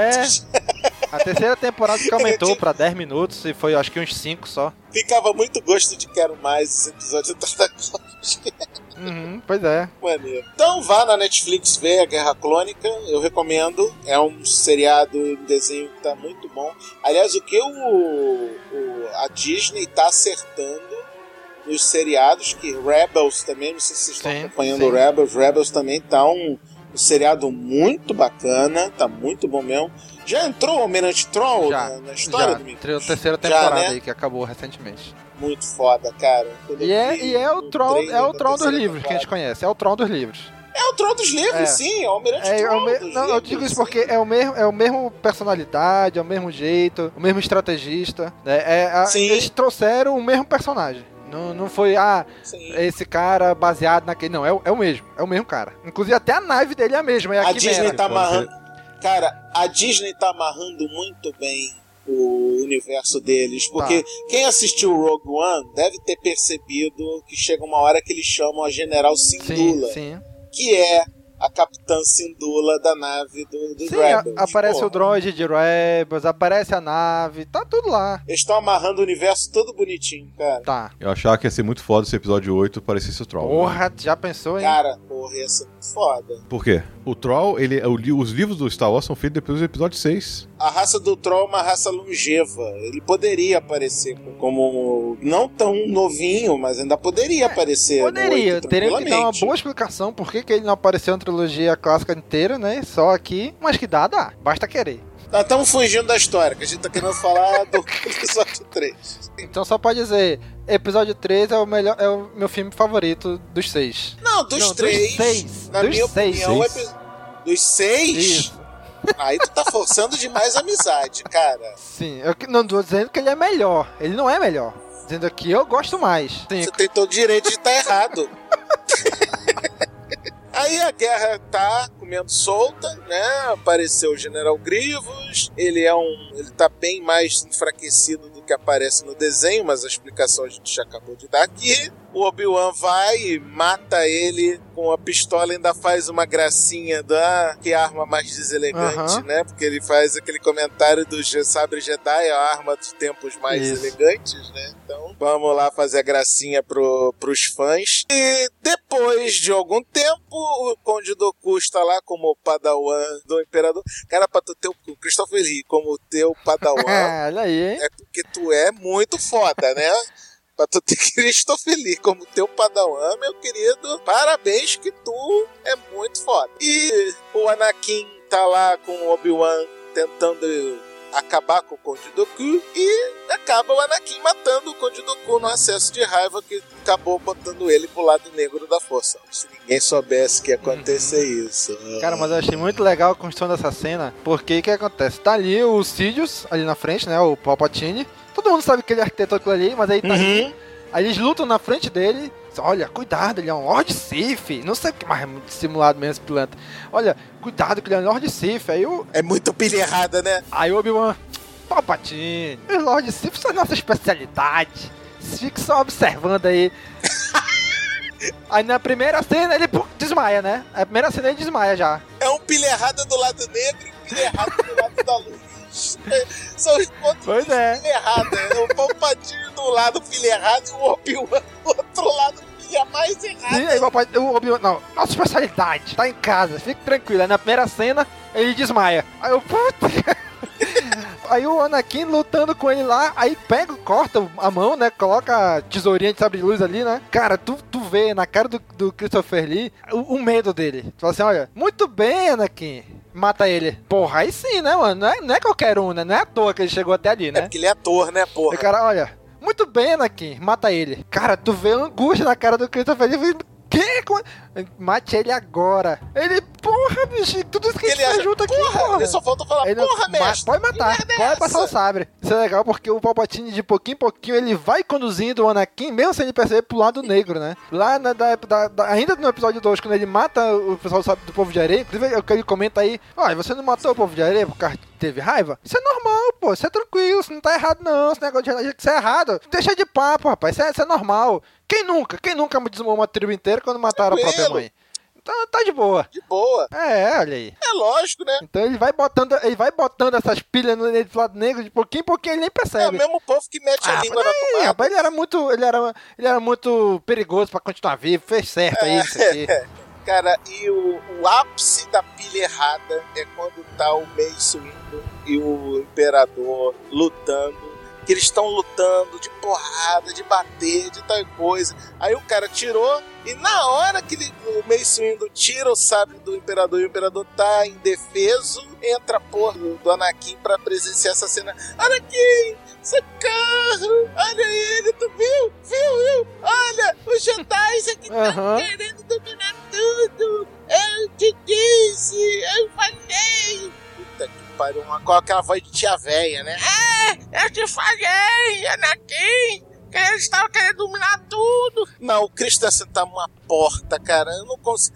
Speaker 9: A terceira temporada que aumentou pra 10 minutos e foi acho que uns 5 só.
Speaker 7: Ficava muito gosto de quero mais esse episódio do Tartakovsky.
Speaker 9: Pois é.
Speaker 7: Maneiro. Então vá na Netflix ver a Guerra Clônica, eu recomendo. É um seriado em desenho que tá muito bom. Aliás, o que a Disney tá acertando nos seriados, que Rebels também, não sei se vocês estão acompanhando o Rebels também tá um seriado muito bacana, tá muito bom mesmo. Já entrou o Almirante Troll na história do
Speaker 9: entrou a terceira temporada aí, que acabou recentemente.
Speaker 7: Muito foda, cara.
Speaker 9: É o Troll dos livros que a gente conhece, é o Troll dos livros.
Speaker 7: É o Troll dos livros, sim, é o Almirante Troll dos livros.
Speaker 9: Eu digo isso porque é o mesmo personalidade, é o mesmo jeito, o mesmo estrategista. Eles trouxeram o mesmo personagem. Não foi, esse cara baseado naquele. Não, é o mesmo cara. Inclusive até a nave dele é a mesma.
Speaker 7: A Disney tá amarrando. Cara, a Disney tá amarrando muito bem o universo deles. Porque quem assistiu o Rogue One deve ter percebido que chega uma hora que eles chamam a General Syndulla.
Speaker 9: Sim.
Speaker 7: Que é a Capitã Syndulla da nave do Rebels.
Speaker 9: Aparece o droid de Rebels, aparece a nave, tá tudo lá.
Speaker 7: Eles estão amarrando o universo todo bonitinho, cara.
Speaker 9: Tá.
Speaker 8: Eu achava que ia ser muito foda esse episódio 8 parecesse o Troll.
Speaker 9: Porra, já pensou, hein?
Speaker 7: Cara, ia ser muito foda.
Speaker 8: Por quê? O Troll, os livros do Star Wars são feitos depois do episódio 6.
Speaker 7: A raça do Troll é uma raça longeva. Ele poderia aparecer como não tão novinho, mas ainda poderia aparecer.
Speaker 9: Poderia, teria que dar uma boa explicação por que ele não apareceu na trilogia clássica inteira, né? Só aqui, mas que dá. Basta querer.
Speaker 7: Nós estamos fugindo da história, que a gente tá querendo falar do episódio 3.
Speaker 9: Então só pode dizer, episódio 3 é o melhor, é o meu filme favorito dos 6.
Speaker 7: Não, dos 3.
Speaker 9: Dos 6.
Speaker 7: Na minha opinião, dos 6?
Speaker 9: Isso.
Speaker 7: Aí tu tá forçando demais a amizade, cara.
Speaker 9: Sim, eu não tô dizendo que ele é melhor. Ele não é melhor. Dizendo que eu gosto mais.
Speaker 7: Você tem todo o direito de estar errado. Aí a guerra tá comendo solta, né? Apareceu o General Grievous. Ele tá bem mais enfraquecido do que aparece no desenho, mas a explicação a gente já acabou de dar aqui. O Obi-Wan vai e mata ele com a pistola, ainda faz uma gracinha da que arma mais deselegante, né? Porque ele faz aquele comentário do sabre Jedi, a arma dos tempos mais elegantes, né? Então, vamos lá fazer a gracinha pros fãs. E depois de algum tempo, o Conde Dooku está lá como padawan do Imperador. Cara, pra tu ter o Christopher Lee como teu padawan,
Speaker 9: olha aí, hein?
Speaker 7: é porque tu é muito foda, né? Pra tu ter Christopher Lee como teu padawan, meu querido, parabéns que tu é muito foda. E o Anakin tá lá com o Obi-Wan tentando acabar com o Conde Dooku e acaba o Anakin matando o Conde Dooku no acesso de raiva que acabou botando ele pro lado negro da força. Se ninguém soubesse que ia acontecer isso.
Speaker 9: Cara, mas eu achei muito legal a construção dessa cena, porque o que acontece? Tá ali o Sidious, ali na frente, né, o Palpatine. Todo mundo sabe que ele arquitetou aquilo ali, mas aí tá ali. Aí eles lutam na frente dele. Olha, cuidado, ele é um Lord Sith. Não sei o que mais é muito simulado mesmo esse pilantra. Olha, cuidado que ele é um Lord Sith. Aí o...
Speaker 7: É muito pilha errada, né?
Speaker 9: Aí o Obi-Wan, Palpatine, os Lord Sith são a nossa especialidade. Fique só observando aí. Aí na primeira cena ele desmaia, né? A primeira cena ele desmaia já.
Speaker 7: É um pilha errada do lado negro e um pilha errada do lado da luz. São os pontos
Speaker 9: pois é.
Speaker 7: Pilha errada. O Palpatine do lado pilha errado e o Obi-Wan do outro lado pilha mais errado.
Speaker 9: Sim, aí o Obi-Wan, não, nossa especialidade, tá em casa, fique tranquilo. Aí na primeira cena ele desmaia. Aí eu, aí o Anakin lutando com ele lá, aí pega, corta a mão, né? Coloca a tesourinha de sabre de luz ali, né? Cara, tu vê na cara do Christopher Lee o medo dele. Tu fala assim, olha, muito bem, Anakin. Mata ele. Porra, aí sim, né, mano? Não é qualquer um, né? Não é à toa que ele chegou até ali, né?
Speaker 7: É porque ele é ator, né, porra?
Speaker 9: E cara, olha, muito bem, Anakin. Mata ele. Cara, tu vê a angústia na cara do Christopher Lee. Que? Mate ele agora. Ele, porra, bicho, tudo isso que ele fez junto aqui, porra.
Speaker 7: Ele só falta falar, ele porra, mestre.
Speaker 9: Pode matar, pode passar o sabre. Isso é legal porque o Palpatine, de pouquinho em pouquinho, ele vai conduzindo o Anakin, mesmo sem ele perceber, pro lado negro, né? Lá, ainda no episódio 2, quando ele mata o pessoal do Povo de Areia, inclusive ele comenta aí, olha, você não matou o Povo de Areia por causa que teve raiva? Isso é normal, pô, isso é tranquilo, isso não tá errado não, esse negócio de isso é errado. Deixa de papo, rapaz, isso é normal. Quem nunca desmou uma tribo inteira quando mataram a própria mãe? Então tá de boa.
Speaker 7: De boa.
Speaker 9: É, olha aí.
Speaker 7: É lógico, né?
Speaker 9: Então ele vai botando essas pilhas no lado negro, de pouquinho em pouquinho ele nem percebe.
Speaker 7: É o mesmo povo que mete a língua na tomada.
Speaker 9: Rapaz, ele era muito perigoso pra continuar vivo, fez certo aí isso aqui.
Speaker 7: Cara, e o ápice da pilha errada é quando tá o Mace Windu e o Imperador lutando. Que eles estão lutando de porrada, de bater, de tal coisa. Aí o cara tirou, e na hora que o Mace Windu tira o sabre do Imperador e o Imperador tá indefeso, entra a porra do Anakin pra presenciar essa cena. Anakin, socorro! Olha ele, tu viu? Viu? Olha, os Jedi aqui estão querendo dominar tudo. Eu te disse, eu falei. Puta que pariu, com aquela voz de tia véia, né? Eu te falei, Anakin, que eles estavam querendo dominar tudo. Não, o Christensen tá uma porta, cara. Eu não consigo.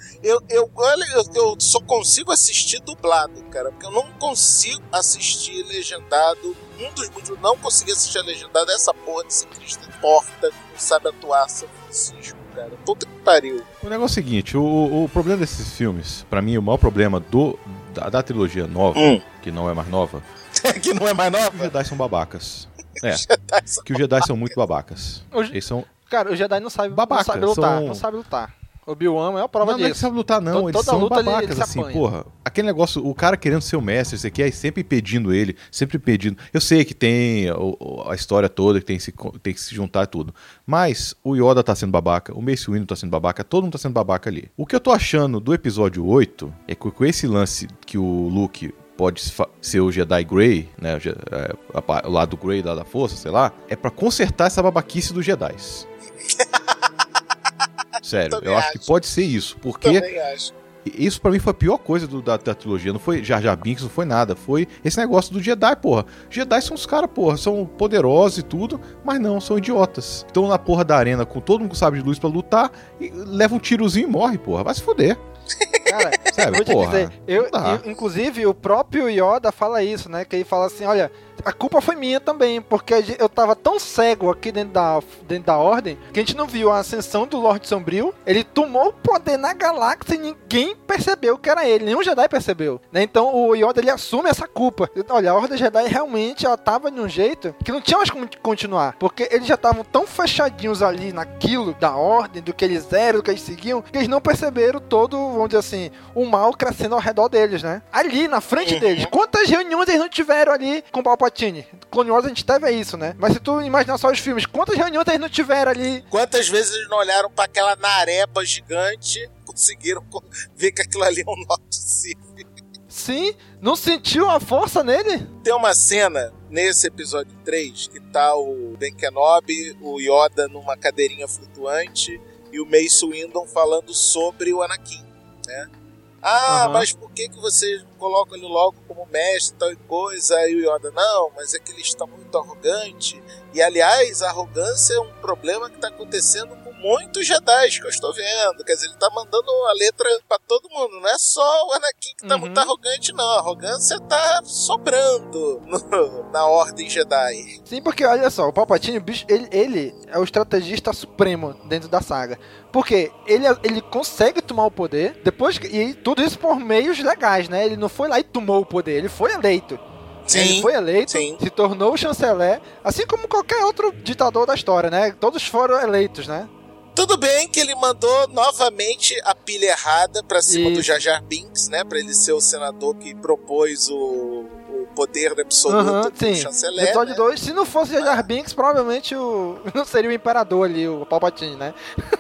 Speaker 7: Eu só consigo assistir dublado, cara, porque eu não consigo assistir legendado. Um dos motivos eu não consegui assistir legendado é essa porra desse Christensen porta que não sabe atuar São Francisco, cara. Puta que pariu.
Speaker 8: O negócio é o seguinte, o problema desses filmes, pra mim, o maior problema da trilogia nova, que não é mais nova,
Speaker 7: que não é mais nova?
Speaker 8: Os Jedi são babacas. Que os Jedi são muito babacas. Eles são...
Speaker 9: Cara, o Jedi não sabe lutar. Não sabe lutar. Obi-Wan é uma prova disso.
Speaker 8: Não é que sabe lutar, não. Eles são babacas, assim, porra. Aquele negócio, o cara querendo ser o mestre, isso aqui, aí sempre pedindo ele, sempre pedindo. Eu sei que tem a história toda, que tem que se juntar tudo. Mas o Yoda tá sendo babaca, o Mace Windu tá sendo babaca, todo mundo tá sendo babaca ali. O que eu tô achando do episódio 8 é que com esse lance que o Luke pode ser o Jedi Grey, né? O lado Grey da força, sei lá. É pra consertar essa babaquice dos Jedis. Sério, eu acho que pode ser isso. Porque isso pra mim foi a pior coisa da trilogia. Não foi Jar Jar Binks, não foi nada. Foi esse negócio do Jedi, porra. Jedi são os caras, porra, são poderosos e tudo, mas não, são idiotas. Estão na porra da arena com todo mundo com sabre de luz pra lutar e leva um tirozinho e morre, porra. Vai se foder.
Speaker 9: Cara,
Speaker 8: sabe,
Speaker 9: vou te dizer, inclusive o próprio Yoda fala isso, né? Que ele fala assim, olha, a culpa foi minha também, porque eu tava tão cego aqui dentro da Ordem, que a gente não viu a ascensão do Lorde Sombrio. Ele tomou o poder na galáxia e ninguém percebeu que era ele, nenhum Jedi percebeu, né? Então o Yoda, ele assume essa culpa. Olha, a Ordem Jedi realmente, ela tava de um jeito que não tinha mais como continuar, porque eles já estavam tão fechadinhos ali naquilo da Ordem, do que eles eram, do que eles seguiam, que eles não perceberam todo, vamos dizer assim, o mal crescendo ao redor deles, né? Ali, na frente deles. Quantas reuniões eles não tiveram ali com o Palpatine? Clone Wars a gente teve isso, né? Mas se tu imaginar só os filmes, quantas reuniões eles não tiveram ali?
Speaker 7: Quantas vezes eles não olharam pra aquela nareba gigante, conseguiram ver que aquilo ali é um Lord Sith?
Speaker 9: Sim, não sentiu a força nele?
Speaker 7: Tem uma cena nesse episódio 3 que tá o Ben Kenobi, o Yoda numa cadeirinha flutuante e o Mace Windu falando sobre o Anakin, né? Mas por que vocês colocam ele logo como mestre, tal e coisa? Aí o Yoda, não, mas é que ele está muito arrogante. E, aliás, a arrogância é um problema que está acontecendo com muitos Jedi que eu estou vendo. Quer dizer, ele está mandando a letra para todo mundo. Não é só o Anakin que está muito arrogante, não. A arrogância está sobrando na Ordem Jedi.
Speaker 9: Sim, porque, olha só, o Palpatine, bicho, ele é o estrategista supremo dentro da saga. Porque ele consegue tomar o poder, e tudo isso por meios legais, né? Ele não foi lá e tomou o poder, ele foi eleito.
Speaker 7: Sim,
Speaker 9: ele foi eleito, se tornou o chanceler, assim como qualquer outro ditador da história, né? Todos foram eleitos, né?
Speaker 7: Tudo bem que ele mandou novamente a pilha errada pra cima do Jar Jar Binks, né? Pra ele ser o senador que propôs o poder absoluto do chanceler.
Speaker 9: Episódio 2, se não fosse Jar Jar Binks, provavelmente não seria o imperador ali, o Palpatine, né?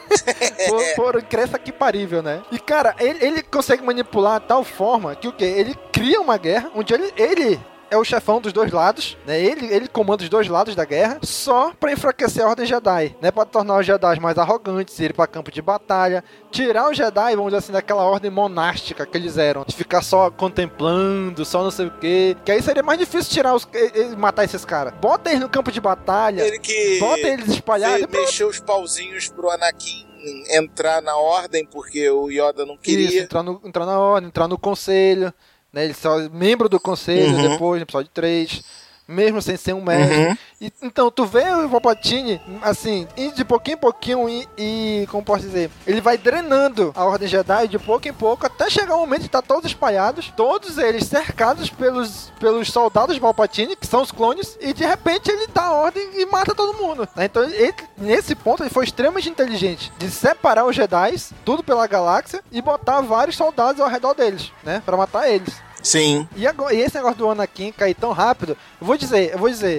Speaker 9: por crença que parível, né? E, cara, ele consegue manipular de tal forma que o quê? Ele cria uma guerra onde ele é o chefão dos dois lados, né? Ele comanda os dois lados da guerra, só pra enfraquecer a Ordem Jedi, né? Pra tornar os Jedi mais arrogantes, ir pra campo de batalha, tirar os Jedi, vamos dizer assim, daquela ordem monástica que eles eram, de ficar só contemplando, só não sei o quê, que aí seria mais difícil matar esses caras. Bota eles no campo de batalha, bota eles espalhados.
Speaker 7: Mexeu os pauzinhos pro Anakin entrar na ordem, porque o Yoda não queria.
Speaker 9: Isso, entrar na ordem, entrar no conselho. Né, ele só é membro do conselho depois, no episódio 3, mesmo sem ser um mestre. Então, tu vê o Palpatine, assim, de pouquinho em pouquinho e como posso dizer, ele vai drenando a Ordem Jedi de pouco em pouco, até chegar o momento de estar todos espalhados, todos eles cercados pelos soldados de Palpatine, que são os clones, e de repente ele dá a ordem e mata todo mundo. Então, nesse ponto, ele foi extremamente inteligente, de separar os Jedi, tudo pela galáxia, e botar vários soldados ao redor deles, né, pra matar eles.
Speaker 7: Sim.
Speaker 9: E esse negócio do Anakin cair tão rápido, eu vou dizer,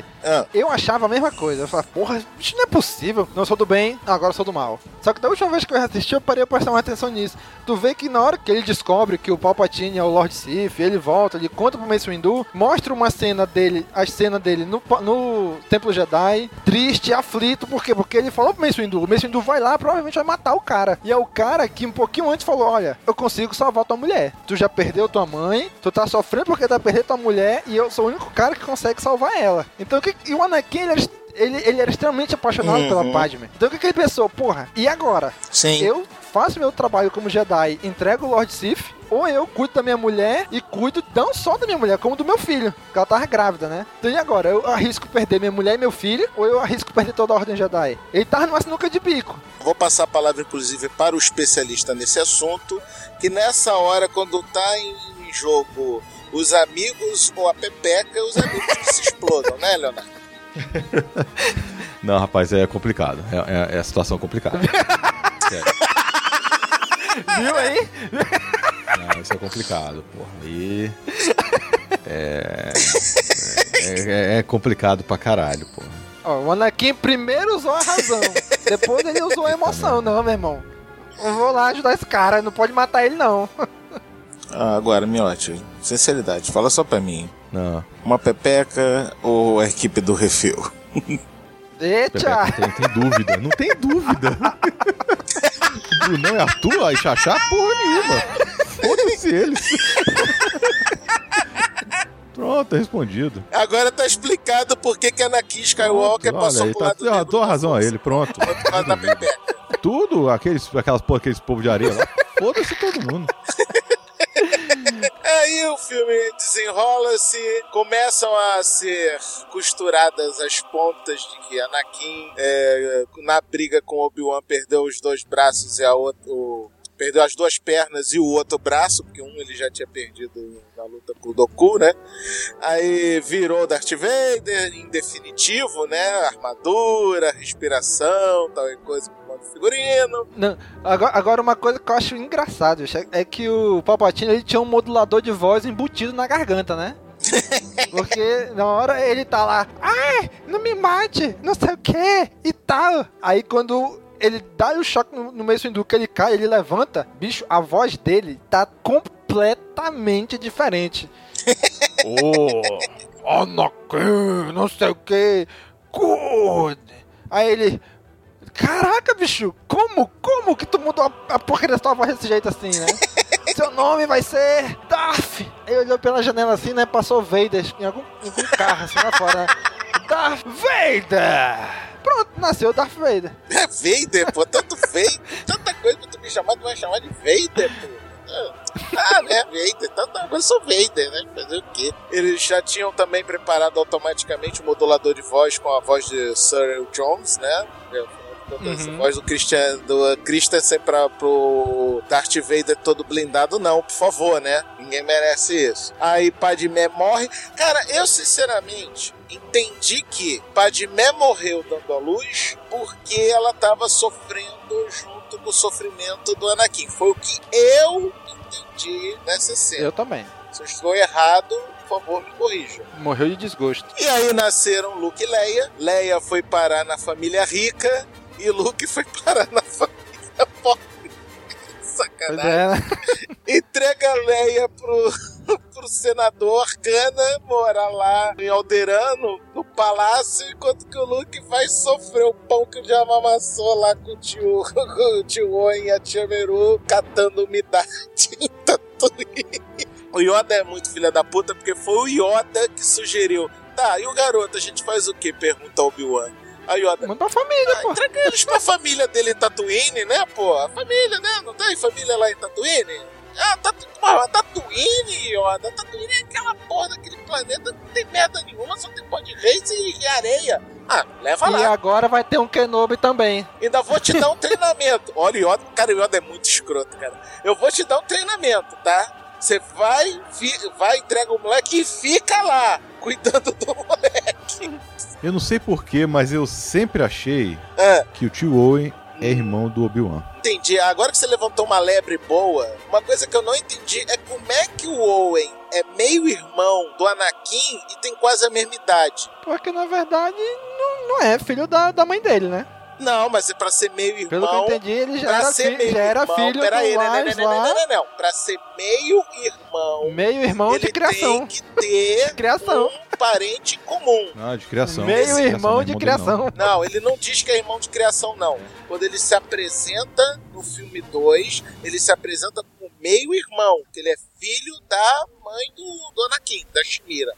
Speaker 9: eu achava a mesma coisa. Eu falava, porra, isso não é possível. Não, eu sou do bem, agora eu sou do mal. Só que da última vez que eu assisti, eu parei pra prestar mais atenção nisso. Tu vê que na hora que ele descobre que o Palpatine é o Lord Sith, ele volta, ele conta pro Mace Windu, mostra uma cena dele, a cena dele no Templo Jedi, triste, aflito, por quê? Porque ele falou pro Mace Windu, o Mace Windu vai lá, provavelmente vai matar o cara. E é o cara que um pouquinho antes falou, olha, eu consigo salvar tua mulher. Tu já perdeu tua mãe, tu tá sofrendo porque tá perdendo tua mulher e eu sou o único cara que consegue salvar ela. Então e o Anakin, ele era extremamente apaixonado pela Padme. Então o que ele pensou? Porra, e agora?
Speaker 7: Sim.
Speaker 9: Eu faço meu trabalho como Jedi, entrego o Lord Sith, ou eu cuido da minha mulher e cuido não só da minha mulher, como do meu filho, que ela tava grávida, né? Então e agora? Eu arrisco perder minha mulher e meu filho, ou eu arrisco perder toda a Ordem Jedi? Ele tava numa sinuca de bico.
Speaker 7: Vou passar a palavra, inclusive, para o especialista nesse assunto, que nessa hora, quando tá em jogo os amigos ou a pepeca, os amigos que se explodam, né, Leonardo?
Speaker 8: Não, rapaz, é complicado. É a situação complicada.
Speaker 9: Viu aí?
Speaker 8: Não, isso é complicado, porra. E é complicado pra caralho, porra.
Speaker 9: Ó, o Anakin primeiro usou a razão, depois ele usou a emoção. Não, meu irmão, eu vou lá ajudar esse cara, não pode matar ele, não.
Speaker 7: Agora, Miotti, sinceridade, fala só pra mim.
Speaker 8: Não.
Speaker 7: Uma pepeca ou a equipe do Refil?
Speaker 9: Eita!
Speaker 8: Tem dúvida, não tem dúvida. Brunão é Arthur e Xaxá, porra nenhuma. Foda-se eles. Pronto, tá respondido.
Speaker 7: Agora tá explicado por que Anakin Skywalker passou pro lado
Speaker 8: Eu dou a razão a ele, pronto.
Speaker 7: por causa da pepeca.
Speaker 8: Tudo, aqueles povos de areia lá, foda-se todo mundo.
Speaker 7: Aí o filme desenrola-se, começam a ser costuradas as pontas de que Anakin, na briga com Obi-Wan, perdeu os 2 braços e perdeu as 2 pernas e o outro braço, porque um ele já tinha perdido na luta com o Dooku, né? Aí virou Darth Vader, em definitivo, né? Armadura, respiração, tal e coisa com o figurino.
Speaker 9: Não, agora uma coisa que eu acho engraçado é que o Palpatine ele tinha um modulador de voz embutido na garganta, né? Porque na hora ele tá lá, ai, não me mate, não sei o que e tal. Aí quando ele dá o choque no Mace Windu, que ele cai, ele levanta, bicho, a voz dele tá completamente diferente. Anakin, não sei o que, good. Aí ele, caraca, bicho, como que tu mudou a porcaria da tua voz desse jeito assim, né? Seu nome vai ser Darth. Aí olhou pela janela assim, né, passou Vader em algum carro assim lá fora, né? Darth Vader! Pronto, nasceu Darth Vader.
Speaker 7: É Vader, pô, tanta coisa pra tu me chamar, tu vai chamar de Vader, pô. Né, Vader, agora eu sou Vader, né, fazer o quê? Eles já tinham também preparado automaticamente o modulador de voz com a voz de Sir Jones, né, a voz do Christensen pro Darth Vader todo blindado, não, por favor, né, ninguém merece isso. Aí Padmé morre. Cara, eu sinceramente entendi que Padmé morreu dando a luz porque ela tava sofrendo junto com o sofrimento do Anakin. Foi o que eu entendi nessa cena.
Speaker 9: Eu também.
Speaker 7: Se eu estou errado, por favor, me corrija.
Speaker 9: Morreu de desgosto.
Speaker 7: E aí nasceram Luke e Leia. Leia foi parar na família rica e Luke foi parar na família pobre. Sacanagem.
Speaker 9: É, né?
Speaker 7: Entrega a Leia pro senador Cana morar lá em Alderaan, no palácio, enquanto que o Luke vai sofrer o pão que já amassou lá com o tio Owen e a tia Meru catando umidade em Tatooine. O Yoda é muito filha da puta porque foi o Yoda que sugeriu. Tá, e o garoto, a gente faz o quê? Pergunta o Obi-Wan. A Yoda,
Speaker 9: manda a família, pô.
Speaker 7: entrega eles pra família dele em Tatooine, né, pô? A família, né? Não tem família lá em Tatooine? Tatooine, Yoda. Tatooine é aquela porra daquele planeta que não tem merda nenhuma, só tem pó de vez e areia. Leva lá.
Speaker 9: E agora vai ter um Kenobi também.
Speaker 7: Ainda vou te dar um treinamento. Olha, o Yoda, cara, o Yoda é muito escroto, cara. Eu vou te dar um treinamento, tá? Você vai, entrega o moleque e fica lá, cuidando do moleque.
Speaker 8: Eu não sei porquê, mas eu sempre achei que o tio Owen é irmão do Obi-Wan.
Speaker 7: Entendi. Agora que você levantou uma lebre boa, uma coisa que eu não entendi é como é que o Owen é meio irmão do Anakin e tem quase a mesma idade.
Speaker 9: Porque, na verdade, não é filho da mãe dele, né?
Speaker 7: Não, mas é pra ser meio irmão...
Speaker 9: Pelo que eu entendi, ele já era filho
Speaker 7: Pera aí,
Speaker 9: do Lars lá.
Speaker 7: Não. Pra ser meio irmão...
Speaker 9: Meio irmão de criação.
Speaker 7: Tem que ter
Speaker 9: criação.
Speaker 7: Um parente comum.
Speaker 8: De criação.
Speaker 9: Meio irmão de criação.
Speaker 7: Não, ele não diz que é irmão de criação, não. Quando ele se apresenta no filme 2, ele se apresenta como meio irmão, que ele é filho da mãe do Anakin, da Shmira.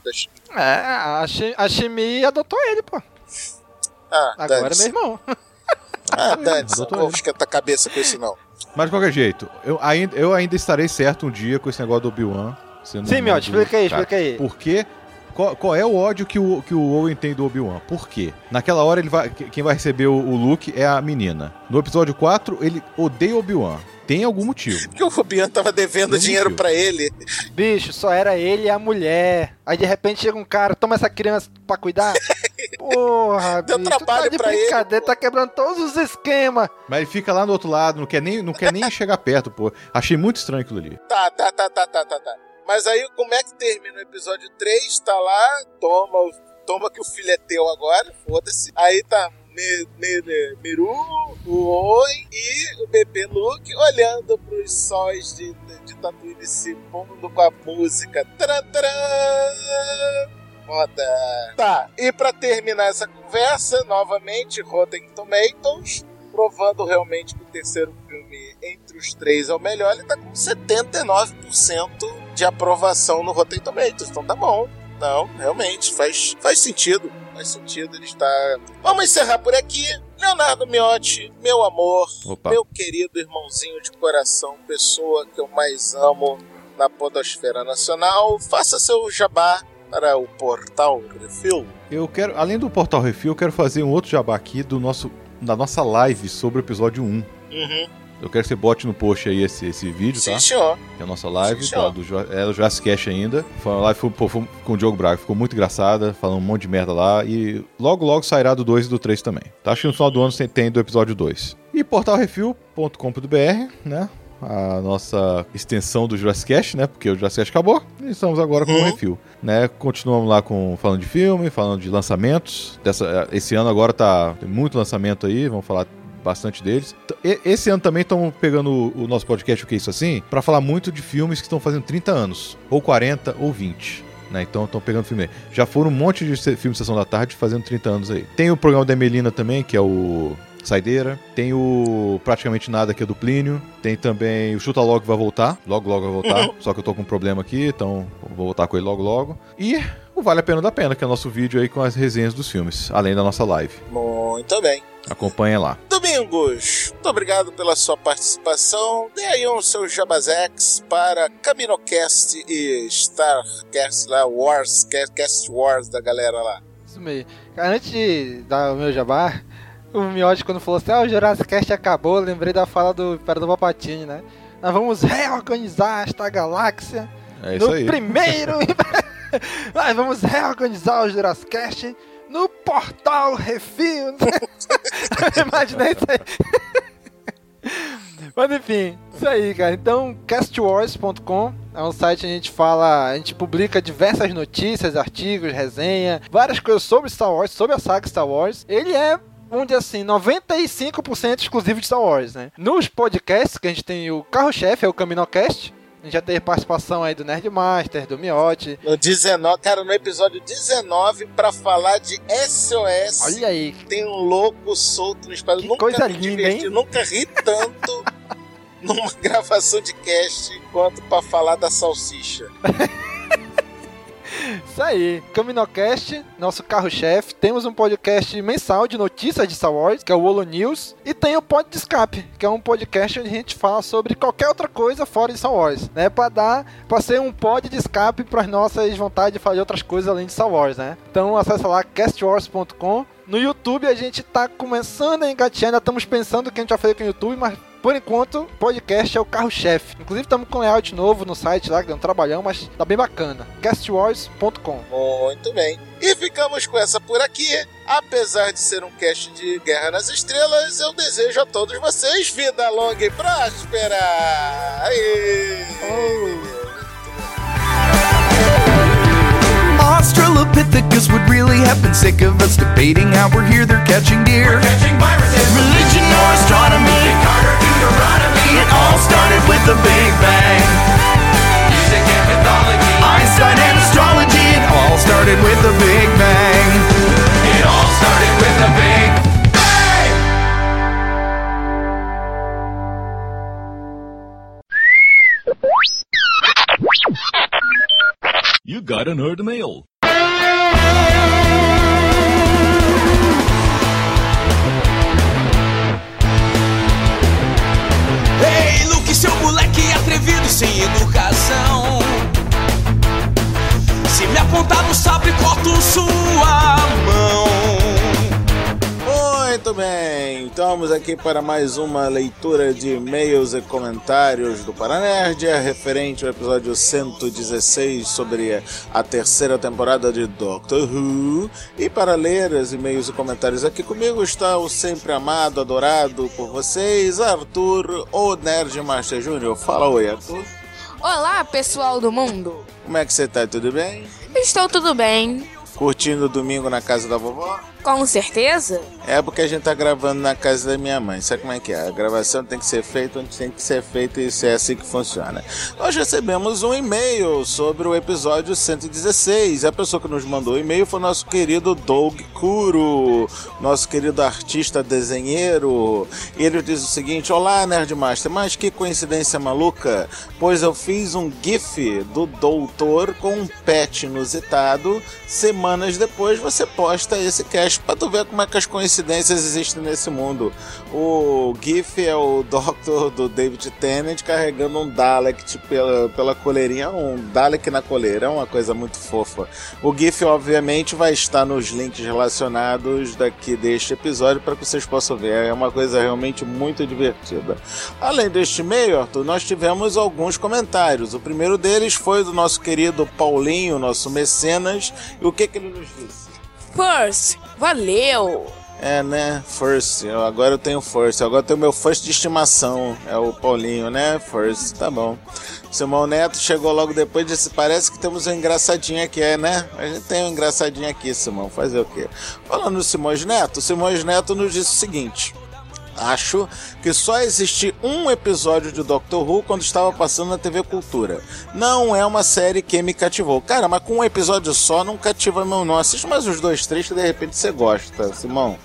Speaker 9: A Shmi adotou ele, pô. Agora é meu irmão.
Speaker 7: Dane-se, não vou esquentar a cabeça com isso, não.
Speaker 8: Mas de qualquer jeito, eu ainda estarei certo um dia com esse negócio do Obi-Wan.
Speaker 9: Sim, Miotti, explica aí.
Speaker 8: Por quê? Qual é o ódio que o Owen tem do Obi-Wan? Por quê? Naquela hora, quem vai receber o Luke é a menina. No episódio 4, ele odeia o Obi-Wan. Tem algum motivo.
Speaker 7: Porque o Obi-Wan tava devendo dinheiro pra ele.
Speaker 9: Bicho, só era ele e a mulher. Aí de repente chega um cara, toma essa criança pra cuidar. Porra,
Speaker 7: deu
Speaker 9: bicho,
Speaker 7: trabalho
Speaker 9: tu tá de
Speaker 7: pra
Speaker 9: brincadeira,
Speaker 7: ele,
Speaker 9: tá quebrando todos os esquemas.
Speaker 8: Mas ele fica lá do outro lado, não quer nem chegar perto, pô. Achei muito estranho aquilo ali.
Speaker 7: Tá. Mas aí, como é que termina o episódio 3? Tá lá, toma que o filho é teu agora, foda-se. Aí tá Miru, o Owen e o bebê Luke olhando pros sóis de Tatooine se pondo com a música. Tcharam, tcharam! Foda! Tá, e pra terminar essa conversa, novamente, Rotten Tomatoes, provando realmente que o terceiro filme entre os três é o melhor, ele tá com 79% de aprovação no Rotten Tomatoes, então tá bom. Não, realmente, faz sentido. Faz sentido, ele está... Vamos encerrar por aqui. Leonardo Miotti, meu amor, meu querido irmãozinho de coração, pessoa que eu mais amo na podosfera nacional, faça seu jabá para o Portal Refil.
Speaker 8: Eu quero, além do Portal Refil, eu quero fazer um outro jabá aqui da nossa live sobre o episódio 1. Eu quero que você bote no post aí esse vídeo, tá?
Speaker 7: Sim, senhor.
Speaker 8: Que é a nossa live, tá? Do Jurassic Cast ainda. Foi uma live com o Diogo Braga, ficou muito engraçada, falando um monte de merda lá. E logo sairá do 2 e do 3 também. Tá? Acho que no final do ano tem do episódio 2. E portalrefil.com.br, né? A nossa extensão do Jurassic Cast, né? Porque o Jurassic Cast acabou e estamos agora com o Refil, né? Continuamos lá falando de filme, falando de lançamentos. Esse ano agora tem muito lançamento aí, vamos falar bastante deles. Esse ano também estamos pegando o nosso podcast, o que é isso assim, para falar muito de filmes que estão fazendo 30 anos, ou 40, ou 20. Né? Então estão pegando filme aí. Já foram um monte de filmes de Sessão da Tarde fazendo 30 anos aí. Tem o programa da Emelina também, que é o Saideira. Tem o Praticamente Nada, que é do Plínio. Tem também o Chuta Logo, que vai voltar. Logo vai voltar. Só que eu tô com um problema aqui, então vou voltar com ele logo. E o Vale a Pena da Pena, que é o nosso vídeo aí com as resenhas dos filmes, além da nossa live.
Speaker 7: Muito bem.
Speaker 8: Acompanha lá.
Speaker 7: Domingos, muito obrigado pela sua participação. Dê aí um seu jabazex para CaminoCast e StarCast lá, Cast Wars da galera lá.
Speaker 9: Isso mesmo. Antes de dar o meu jabá, o Miotti quando falou assim, o Jurassic Cast acabou, eu lembrei da fala do Imperador Palpatine, né? Nós vamos reorganizar esta galáxia.
Speaker 8: É isso aí.
Speaker 9: Primeiro... Nós vamos reorganizar o Jurassic Cast no Portal Refil. Imaginei isso aí. Mas enfim, isso aí, cara. Então, castwars.com é um site que a gente publica diversas notícias, artigos, resenha, várias coisas sobre Star Wars, sobre a saga Star Wars. Ele é, vamos dizer assim, 95% exclusivo de Star Wars, né? Nos podcasts, que a gente tem o carro-chefe, é o CaminoCast. A gente já teve participação aí do Nerdmaster, do Miotti.
Speaker 7: No 19, cara, no episódio 19, pra falar de SOS.
Speaker 9: Olha aí.
Speaker 7: Tem um louco solto no espaço.
Speaker 9: Que coisa linda, hein?
Speaker 7: Nunca ri tanto numa gravação de cast quanto pra falar da salsicha.
Speaker 9: Isso aí, CaminoCast, nosso carro-chefe. Temos um podcast mensal de notícias de Star Wars, que é o Holo News. E tem o Pod de Escape, que é um podcast onde a gente fala sobre qualquer outra coisa fora de Star Wars, né? Pra ser um pod de escape pras nossas vontades de fazer outras coisas além de Star Wars, né? Então acessa lá, castwars.com. No YouTube a gente tá começando a engatear, ainda estamos pensando o que a gente vai fazer com o YouTube, mas por enquanto o podcast é o carro-chefe. Inclusive estamos com um layout novo no site lá, que deu um trabalhão, mas tá bem bacana. castwars.com.
Speaker 7: Muito bem. E ficamos com essa por aqui. Apesar de ser um cast de Guerra nas Estrelas, eu desejo a todos vocês vida longa e próspera. Aê!
Speaker 1: Australopithecus would really have been sick of us debating how we're here, they're catching deer. We're catching viruses. Religion or astronomy. Carter, Deuteronomy. It all started with the Big Bang. Music and mythology. Einstein and astrology. It all started with the Big Bang. It all started with the Big Bang.
Speaker 5: You got an nerd mail.
Speaker 1: Ei, Luke, seu moleque atrevido sem educação. Se me apontar no sabre, corto sua mão.
Speaker 7: Muito bem, estamos aqui para mais uma leitura de e-mails e comentários do Paranerd, referente ao episódio 116 sobre a terceira temporada de Doctor Who. E para ler os e-mails e comentários aqui comigo está o sempre amado, adorado por vocês, Arthur, o Nerdmaster Jr. Fala oi, Arthur.
Speaker 11: Olá, pessoal do mundo.
Speaker 7: Como é que você tá? Tudo bem?
Speaker 11: Estou tudo bem.
Speaker 7: Curtindo o domingo na casa da vovó?
Speaker 11: Com certeza.
Speaker 7: É porque a gente tá gravando na casa da minha mãe. Sabe como é que é? A gravação tem que ser feita onde tem que ser feita e isso é assim que funciona. Nós recebemos um e-mail sobre o episódio 116. A pessoa que nos mandou o e-mail foi o nosso querido Doug Kuro, nosso querido artista desenheiro. E ele diz o seguinte: olá, Nerdmaster, mas que coincidência maluca, pois eu fiz um GIF do Doutor com um pet inusitado. Semanas depois você posta esse cast pra tu ver como é que as coincidências existem nesse mundo. O GIF é o Doctor do David Tennant carregando um Dalek pela coleirinha, um Dalek na coleira, é uma coisa muito fofa. O GIF obviamente vai estar nos links relacionados daqui deste episódio para que vocês possam ver, é uma coisa realmente muito divertida. Além deste e-mail, Arthur, nós tivemos alguns comentários. O primeiro deles foi do nosso querido Paulinho, nosso mecenas, e o que ele nos disse?
Speaker 11: First, valeu!
Speaker 7: É, né? First. Agora eu tenho First. Agora eu tenho meu First de estimação. É o Paulinho, né? First. Tá bom. Simão Neto chegou logo depois e disse: parece que temos um engraçadinho aqui, né? A gente tem um engraçadinho aqui, Simão. Fazer o quê? Falando no Simões Neto nos disse o seguinte: acho que só existia um episódio de Doctor Who quando estava passando na TV Cultura. Não é uma série que me cativou. Cara, mas com um episódio só não cativa não. Assiste mais uns 2, 3 que de repente você gosta, Simão.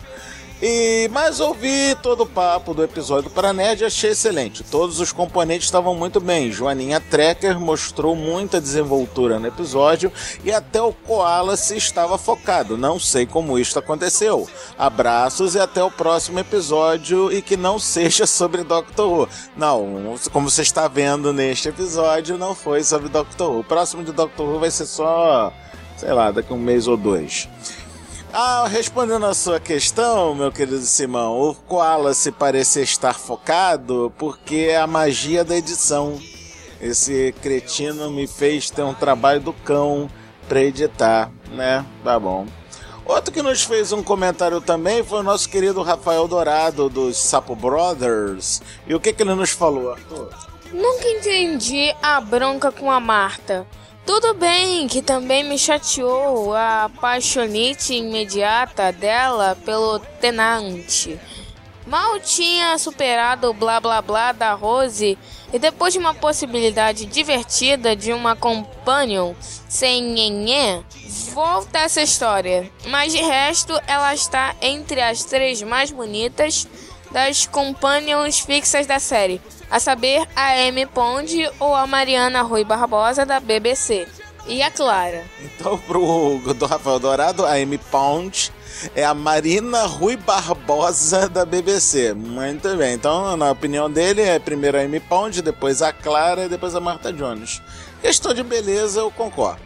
Speaker 7: Mas ouvi todo o papo do episódio do Paranerd e achei excelente. Todos os componentes estavam muito bem. Joaninha Trekker mostrou muita desenvoltura no episódio e até o Koala se estava focado. Não sei como isto aconteceu. Abraços e até o próximo episódio, e que não seja sobre Doctor Who. Não, como você está vendo neste episódio, não foi sobre Doctor Who. O próximo de Doctor Who vai ser só, sei lá, daqui a 1 mês ou 2. Respondendo a sua questão, meu querido Simão, o Koala se parecer estar focado porque é a magia da edição. Esse cretino me fez ter um trabalho do cão pra editar, né? Tá bom. Outro que nos fez um comentário também foi o nosso querido Rafael Dourado, dos Sapo Brothers. E o que ele nos falou, Arthur?
Speaker 11: Nunca entendi a bronca com a Marta. Tudo bem que também me chateou a paixonite imediata dela pelo Tenant. Mal tinha superado o blá blá blá da Rose e depois de uma possibilidade divertida de uma companion sem nhenhé, volta essa história. Mas de resto ela está entre as 3 mais bonitas das companions fixas da série, a saber, a Amy Pond ou a Mariana Rui Barbosa da BBC. E a Clara.
Speaker 7: Então, do Rafael Dourado, a Amy Pond é a Marina Rui Barbosa da BBC. Muito bem. Então, na opinião dele, é primeiro a Amy Pond, depois a Clara e depois a Martha Jones. Questão de beleza, eu concordo.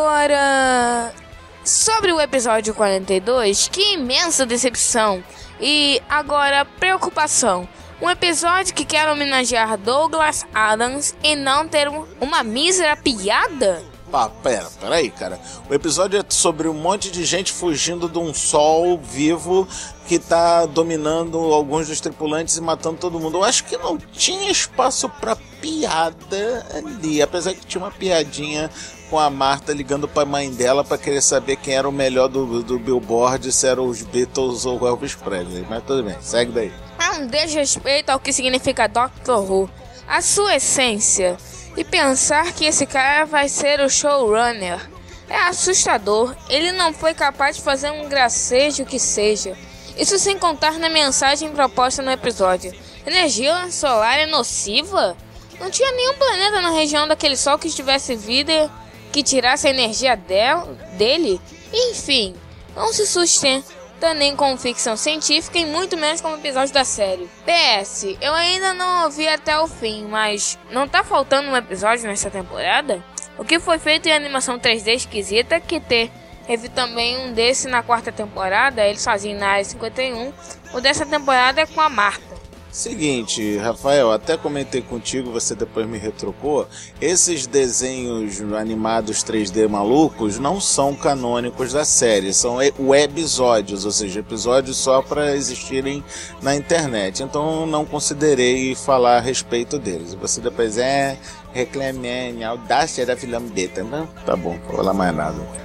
Speaker 11: Agora, sobre o episódio 42, que imensa decepção. E agora, preocupação. Um episódio que quer homenagear Douglas Adams e não ter uma mísera piada?
Speaker 7: Peraí, cara. O episódio é sobre um monte de gente fugindo de um sol vivo que tá dominando alguns dos tripulantes e matando todo mundo. Eu acho que não tinha espaço pra piada ali, apesar que tinha uma piadinha com a Marta ligando pra mãe dela pra querer saber quem era o melhor do Billboard, se eram os Beatles ou o Elvis Presley. Mas tudo bem, segue daí.
Speaker 11: É um desrespeito ao que significa Doctor Who, a sua essência, e pensar que esse cara vai ser o showrunner. É assustador, ele não foi capaz de fazer um gracejo que seja. Isso sem contar na mensagem proposta no episódio. Energia solar é nociva? Não tinha nenhum planeta na região daquele sol que tivesse vida que tirasse a energia dele? Enfim, não se sustenta nem com ficção científica e muito menos como episódio da série. PS, eu ainda não ouvi até o fim, mas não tá faltando um episódio nessa temporada? O que foi feito em animação 3D esquisita que teve também um desse na 4ª temporada, ele sozinho na área 51. O dessa temporada é com a Marta.
Speaker 7: Seguinte, Rafael, até comentei contigo, você depois me retrocou. Esses desenhos animados 3D malucos não são canônicos da série, são webisódios, ou seja, episódios só para existirem na internet. Então não considerei falar a respeito deles. Você depois reclamando, audácia da filambeta, né? Tá bom, não vou falar mais nada.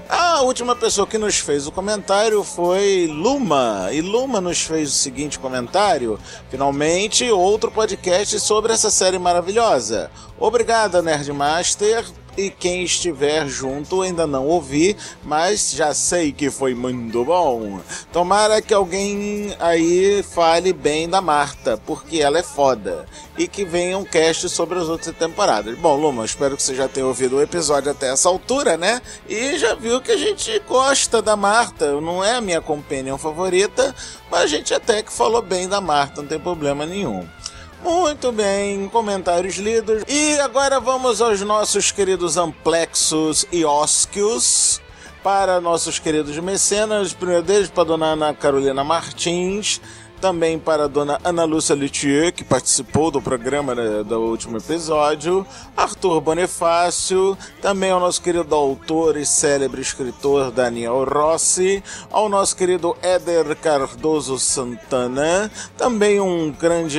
Speaker 7: última pessoa que nos fez o comentário foi Luma. E Luma nos fez o seguinte comentário: finalmente, outro podcast sobre essa série maravilhosa. Obrigado, Nerdmaster. E quem estiver junto ainda não ouvi, mas já sei que foi muito bom. Tomara que alguém aí fale bem da Marta, porque ela é foda. E que venha um cast sobre as outras temporadas. Bom, Luma, espero que você já tenha ouvido o episódio até essa altura, né? E já viu que a gente gosta da Marta. Não é a minha companion favorita, mas a gente até que falou bem da Marta, não tem problema nenhum. Muito bem, comentários lidos. E agora vamos aos nossos queridos amplexos e ósquios. Para nossos queridos mecenas, primeiro deles para a dona Ana Carolina Martins, também para a dona Ana Lúcia Luthier, que participou do programa do último episódio, Arthur Bonifácio, também ao nosso querido autor e célebre escritor Daniel Rossi, ao nosso querido Éder Cardoso Santana, também um grande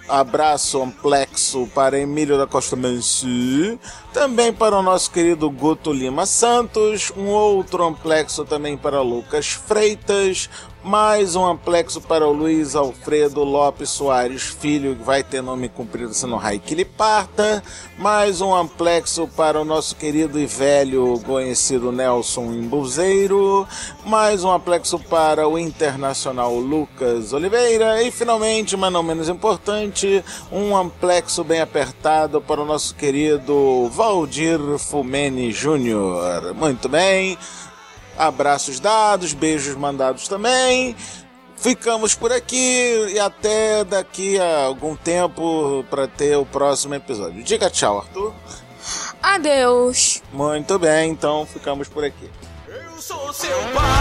Speaker 7: abraço amplexo para Emílio da Costa Mansu, também para o nosso querido Guto Lima Santos, um outro amplexo também para Lucas Freitas, mais um amplexo para o Luiz Alfredo Lopes Soares Filho, que vai ter nome cumprido sendo Raik Liparta, mais um amplexo para o nosso querido e velho conhecido Nelson Imbuzeiro, mais um amplexo para o internacional Lucas Oliveira e finalmente, mas não menos importante, um amplexo bem apertado para o nosso querido Valdir Fumene Júnior. Muito bem. Abraços dados, beijos mandados também. Ficamos por aqui e até daqui a algum tempo para ter o próximo episódio. Diga tchau, Arthur.
Speaker 11: Adeus.
Speaker 7: Muito bem, então ficamos por aqui.
Speaker 1: Eu sou seu pai.